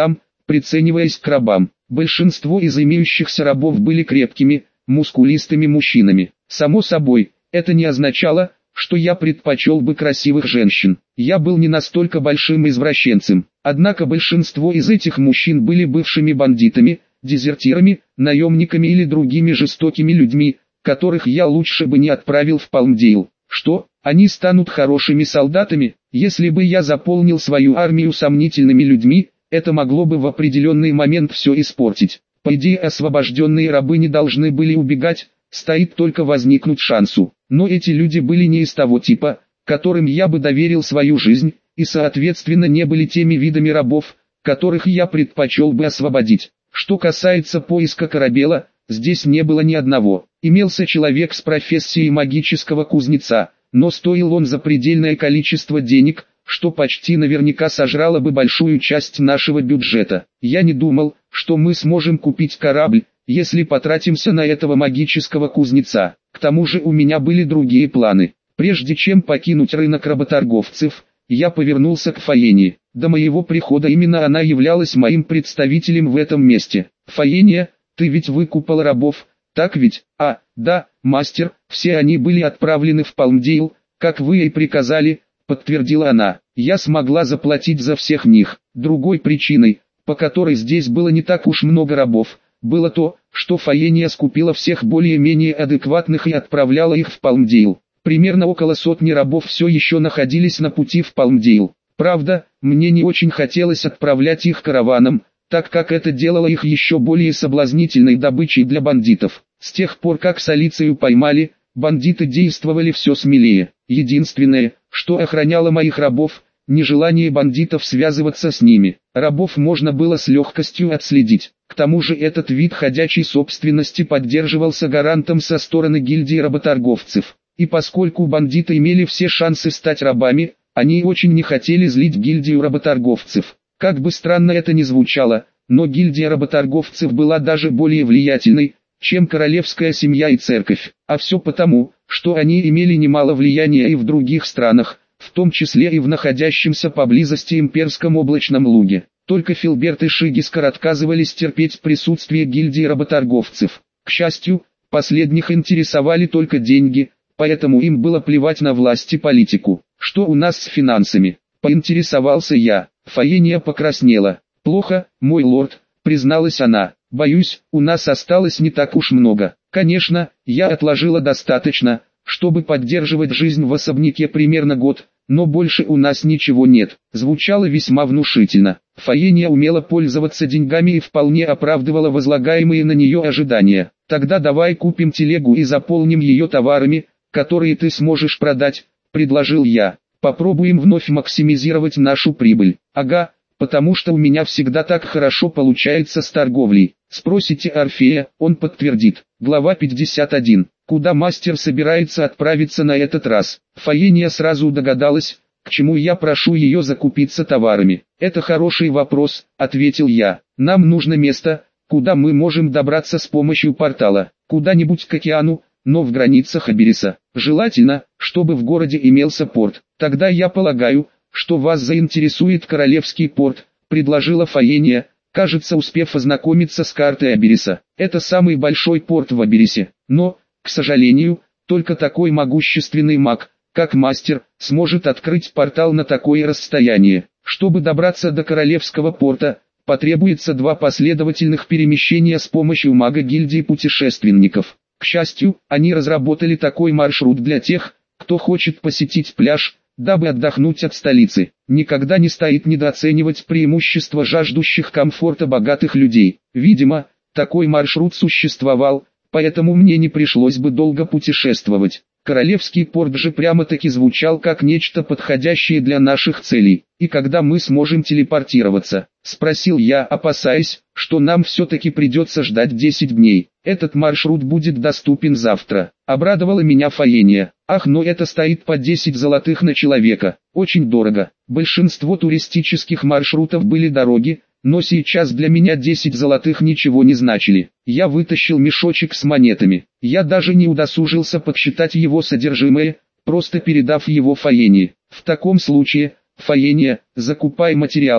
прицениваясь к рабам. Большинство из имеющихся рабов были крепкими, мускулистыми мужчинами. Само собой, это не означало, что я предпочел бы красивых женщин. Я был не настолько большим извращенцем. Однако большинство из этих мужчин были бывшими бандитами, дезертирами, наемниками или другими жестокими людьми, которых я лучше бы не отправил в Палмдейл. Что, они станут хорошими солдатами? Если бы я заполнил свою армию сомнительными людьми, это могло бы в определенный момент все испортить. По идее, освобожденные рабы не должны были убегать, стоит только возникнуть шансу. Но эти люди были не из того типа, которым я бы доверил свою жизнь, и соответственно не были теми видами рабов, которых я предпочел бы освободить. Что касается поиска корабела, здесь не было ни одного. Имелся человек с профессией магического кузнеца, но стоил он запредельное количество денег, что почти наверняка сожрало бы большую часть нашего бюджета. Я не думал, что мы сможем купить корабль, если потратимся на этого магического кузнеца. К тому же у меня были другие планы. Прежде чем покинуть рынок работорговцев, я повернулся к Фаене. До моего прихода именно она являлась моим представителем в этом месте. Фаения, ты ведь выкупал рабов, так ведь? А, да, мастер, все они были отправлены в Палмдейл, как вы и приказали, подтвердила она. Я смогла заплатить за всех них. Другой причиной, по которой здесь было не так уж много рабов, было то, что Фаения скупила всех более-менее адекватных и отправляла их в Палмдейл. Примерно около сотни рабов все еще находились на пути в Палмдейл. Правда, мне не очень хотелось отправлять их караваном, так как это делало их еще более соблазнительной добычей для бандитов. С тех пор как Солицию поймали, бандиты действовали все смелее. Единственное, что охраняло моих рабов, нежелание бандитов связываться с ними. Рабов можно было с легкостью отследить. К тому же этот вид ходячей собственности поддерживался гарантом со стороны гильдии работорговцев. И поскольку бандиты имели все шансы стать рабами, они очень не хотели злить гильдию работорговцев. Как бы странно это ни звучало, но гильдия работорговцев была даже более влиятельной, чем королевская семья и церковь. А все потому, что они имели немало влияния и в других странах, в том числе и в находящемся поблизости имперском облачном луге. Только Филберт и Шигискар отказывались терпеть присутствие гильдии работорговцев. К счастью, последних интересовали только деньги, поэтому им было плевать на власть и политику. Что у нас с финансами? Поинтересовался я. Фаения покраснела. Плохо, мой лорд, призналась она. Боюсь, у нас осталось не так уж много. Конечно, я отложила достаточно, чтобы поддерживать жизнь в особняке примерно год, но больше у нас ничего нет. Звучало весьма внушительно. Фаения умела пользоваться деньгами и вполне оправдывала возлагаемые на нее ожидания. Тогда давай купим телегу и заполним ее товарами, которые ты сможешь продать, предложил я. Попробуем вновь максимизировать нашу прибыль. Ага, потому что у меня всегда так хорошо получается с торговлей. Спросите Орфея, он подтвердит. Глава пятьдесят один. Куда мастер собирается отправиться на этот раз? Фаения сразу догадалась, к чему я прошу ее закупиться товарами. Это хороший вопрос, ответил я. Нам нужно место, куда мы можем добраться с помощью портала. Куда-нибудь к океану, но в границах Абериса. Желательно, чтобы в городе имелся порт. Тогда я полагаю, что вас заинтересует Королевский порт, предложила Фаения, кажется, успев ознакомиться с картой Абериса. Это самый большой порт в Аберисе, но, к сожалению, только такой могущественный маг, как мастер, сможет открыть портал на такое расстояние. Чтобы добраться до Королевского порта, потребуется два последовательных перемещения с помощью мага гильдии путешественников. К счастью, они разработали такой маршрут для тех, кто хочет посетить пляж, дабы отдохнуть от столицы. Никогда не стоит недооценивать преимущества жаждущих комфорта богатых людей. Видимо, такой маршрут существовал, поэтому мне не пришлось бы долго путешествовать. Королевский порт же прямо-таки звучал как нечто подходящее для наших целей. И когда мы сможем телепортироваться? Спросил я, опасаясь, что нам все-таки придется ждать десять дней. Этот маршрут будет доступен завтра. Обрадовала меня Фаения. Ах, но это стоит по десять золотых на человека. Очень дорого. Большинство туристических маршрутов были дороги, но сейчас для меня десять золотых ничего не значили. Я вытащил мешочек с монетами. Я даже не удосужился подсчитать его содержимое, просто передав его Фаении. В таком случае, Фаения, закупай материалы,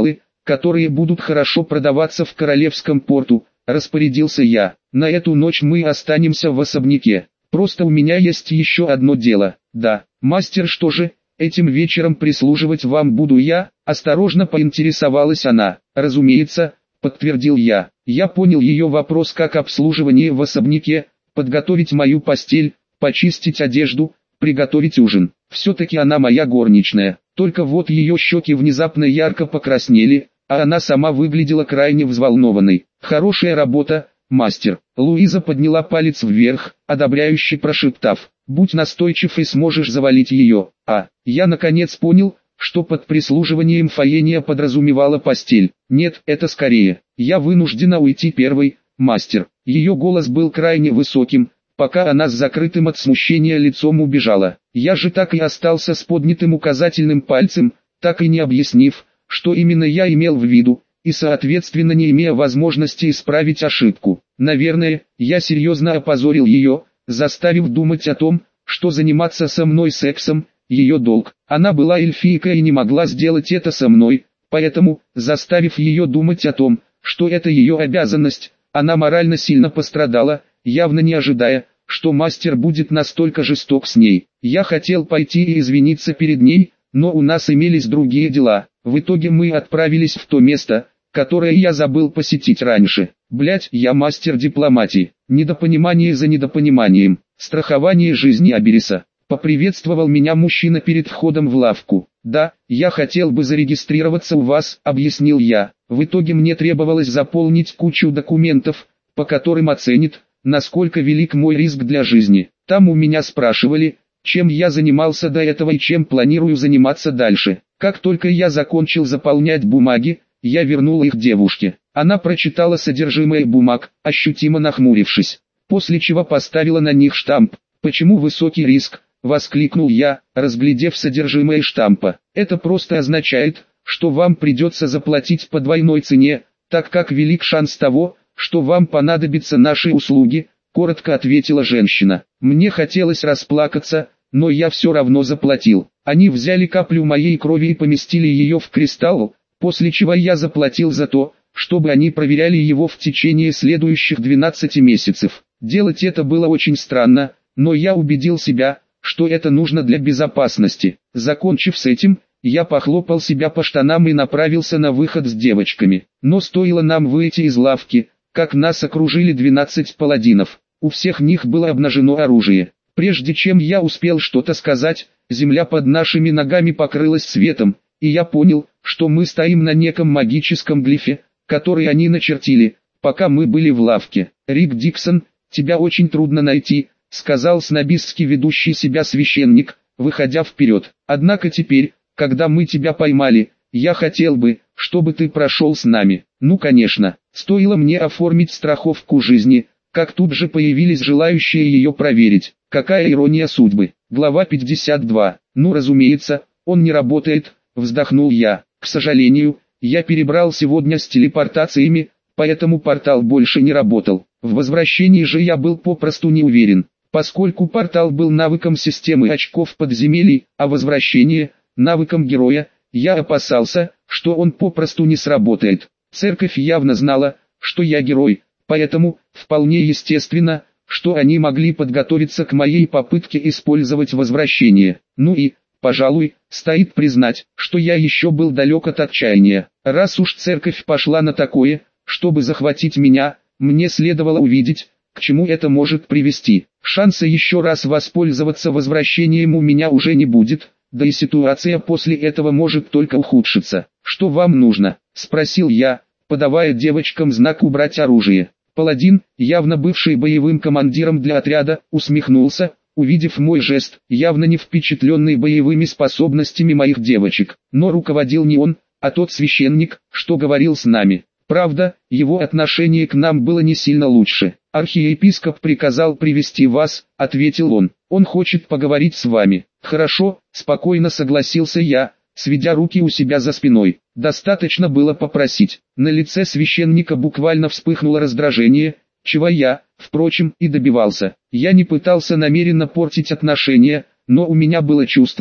которые будут хорошо продаваться в королевском порту, распорядился я. На эту ночь мы останемся в особняке. Просто у меня есть еще одно дело. Да, мастер, что же, этим вечером прислуживать вам буду я? Осторожно поинтересовалась она. Разумеется, подтвердил я. Я понял ее вопрос как обслуживание в особняке, подготовить мою постель, почистить одежду, приготовить ужин. Все-таки она моя горничная. Только вот ее щеки внезапно ярко покраснели, а она сама выглядела крайне взволнованной. Хорошая работа, мастер. Луиза подняла палец вверх, одобряюще прошептав: будь настойчив и сможешь завалить ее. А, я наконец понял, что под прислуживанием Фаения подразумевала постель. Нет, это скорее. Я вынуждена уйти первой, мастер. Ее голос был крайне высоким, пока она с закрытым от смущения лицом убежала. Я же так и остался с поднятым указательным пальцем, так и не объяснив, что именно я имел в виду, и соответственно не имея возможности исправить ошибку. Наверное, я серьезно опозорил ее, заставив думать о том, что заниматься со мной сексом – ее долг. Она была эльфийкой и не могла сделать это со мной, поэтому, заставив ее думать о том, что это ее обязанность, она морально сильно пострадала, явно не ожидая, что мастер будет настолько жесток с ней. Я хотел пойти и извиниться перед ней, но у нас имелись другие дела. В итоге мы отправились в то место, которое я забыл посетить раньше. Блять, я мастер дипломатии. Недопонимание за недопониманием. Страхование жизни Абериса. Поприветствовал меня мужчина перед входом в лавку. «Да, я хотел бы зарегистрироваться у вас», — объяснил я. В итоге мне требовалось заполнить кучу документов, по которым оценит, насколько велик мой риск для жизни. Там у меня спрашивали, чем я занимался до этого и чем планирую заниматься дальше. Как только я закончил заполнять бумаги, я вернул их девушке. Она прочитала содержимое бумаг, ощутимо нахмурившись, после чего поставила на них штамп. «Почему высокий риск?» — воскликнул я, разглядев содержимое штампа. «Это просто означает, что вам придется заплатить по двойной цене, так как велик шанс того, что вам понадобятся наши услуги», — коротко ответила женщина. Мне хотелось расплакаться, но я все равно заплатил. Они взяли каплю моей крови и поместили ее в кристалл, после чего я заплатил за то, чтобы они проверяли его в течение следующих двенадцати месяцев. Делать это было очень странно, но я убедил себя, что это нужно для безопасности. Закончив с этим, я похлопал себя по штанам и направился на выход с девочками. Но стоило нам выйти из лавки, как нас окружили двенадцать паладинов. У всех них было обнажено оружие. Прежде чем я успел что-то сказать, земля под нашими ногами покрылась светом, и я понял, что мы стоим на неком магическом глифе, который они начертили, пока мы были в лавке. «Рик Диксон, тебя очень трудно найти», — сказал снобистски ведущий себя священник, выходя вперед. «Однако теперь, когда мы тебя поймали, я хотел бы, чтобы ты прошел с нами». Ну конечно, стоило мне оформить страховку жизни, как тут же появились желающие ее проверить. Какая ирония судьбы. Глава пятьдесят два. «Ну разумеется, он не работает», — вздохнул я. «К сожалению, я перебрал сегодня с телепортациями, поэтому портал больше не работал. В возвращении же я был попросту не уверен, поскольку портал был навыком системы очков подземелий, а возвращение — навыком героя. Я опасался, что он попросту не сработает. Церковь явно знала, что я герой, поэтому, вполне естественно, что они могли подготовиться к моей попытке использовать возвращение. Ну и, пожалуй, стоит признать, что я еще был далек от отчаяния. Раз уж церковь пошла на такое, чтобы захватить меня, мне следовало увидеть, к чему это может привести. Шанса еще раз воспользоваться возвращением у меня уже не будет, да и ситуация после этого может только ухудшиться. «Что вам нужно?» — спросил я, подавая девочкам знак убрать оружие. Паладин, явно бывший боевым командиром для отряда, усмехнулся, увидев мой жест, явно не впечатленный боевыми способностями моих девочек. Но руководил не он, а тот священник, что говорил с нами. Правда, его отношение к нам было не сильно лучше. «Архиепископ приказал привести вас», — ответил он. «Он хочет поговорить с вами». «Хорошо», — спокойно согласился я, сведя руки у себя за спиной. Достаточно было попросить. На лице священника буквально вспыхнуло раздражение, чего я, впрочем, и добивался. Я не пытался намеренно портить отношения, но у меня было чувство,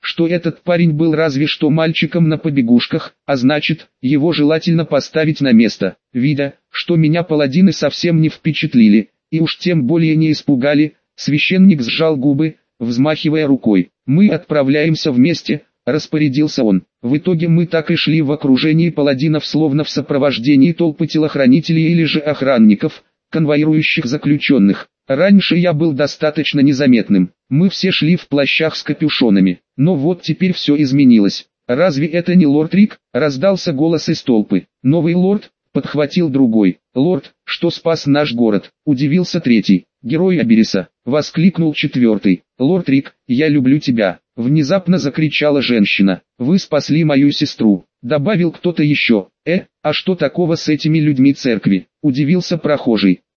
что этот парень был разве что мальчиком на побегушках, а значит, его желательно поставить на место. Видя, что меня паладины совсем не впечатлили, и уж тем более не испугали, священник сжал губы, взмахивая рукой. «Мы отправляемся вместе», — распорядился он. В итоге мы так и шли в окружении паладинов, словно в сопровождении толпы телохранителей или же охранников, конвоирующих заключенных. Раньше я был достаточно незаметным. Мы все шли в плащах с капюшонами. Но вот теперь все изменилось. «Разве это не лорд Рик?» — раздался голос из толпы. «Новый лорд?» — подхватил другой. «Лорд, что спас наш город?» — удивился третий. «Герой Абериса!» — воскликнул четвертый. «Лорд Рик, я люблю тебя!» — внезапно закричала женщина. «Вы спасли мою сестру!» — добавил кто-то еще. «Э, а что такого с этими людьми церкви?» — удивился прохожий.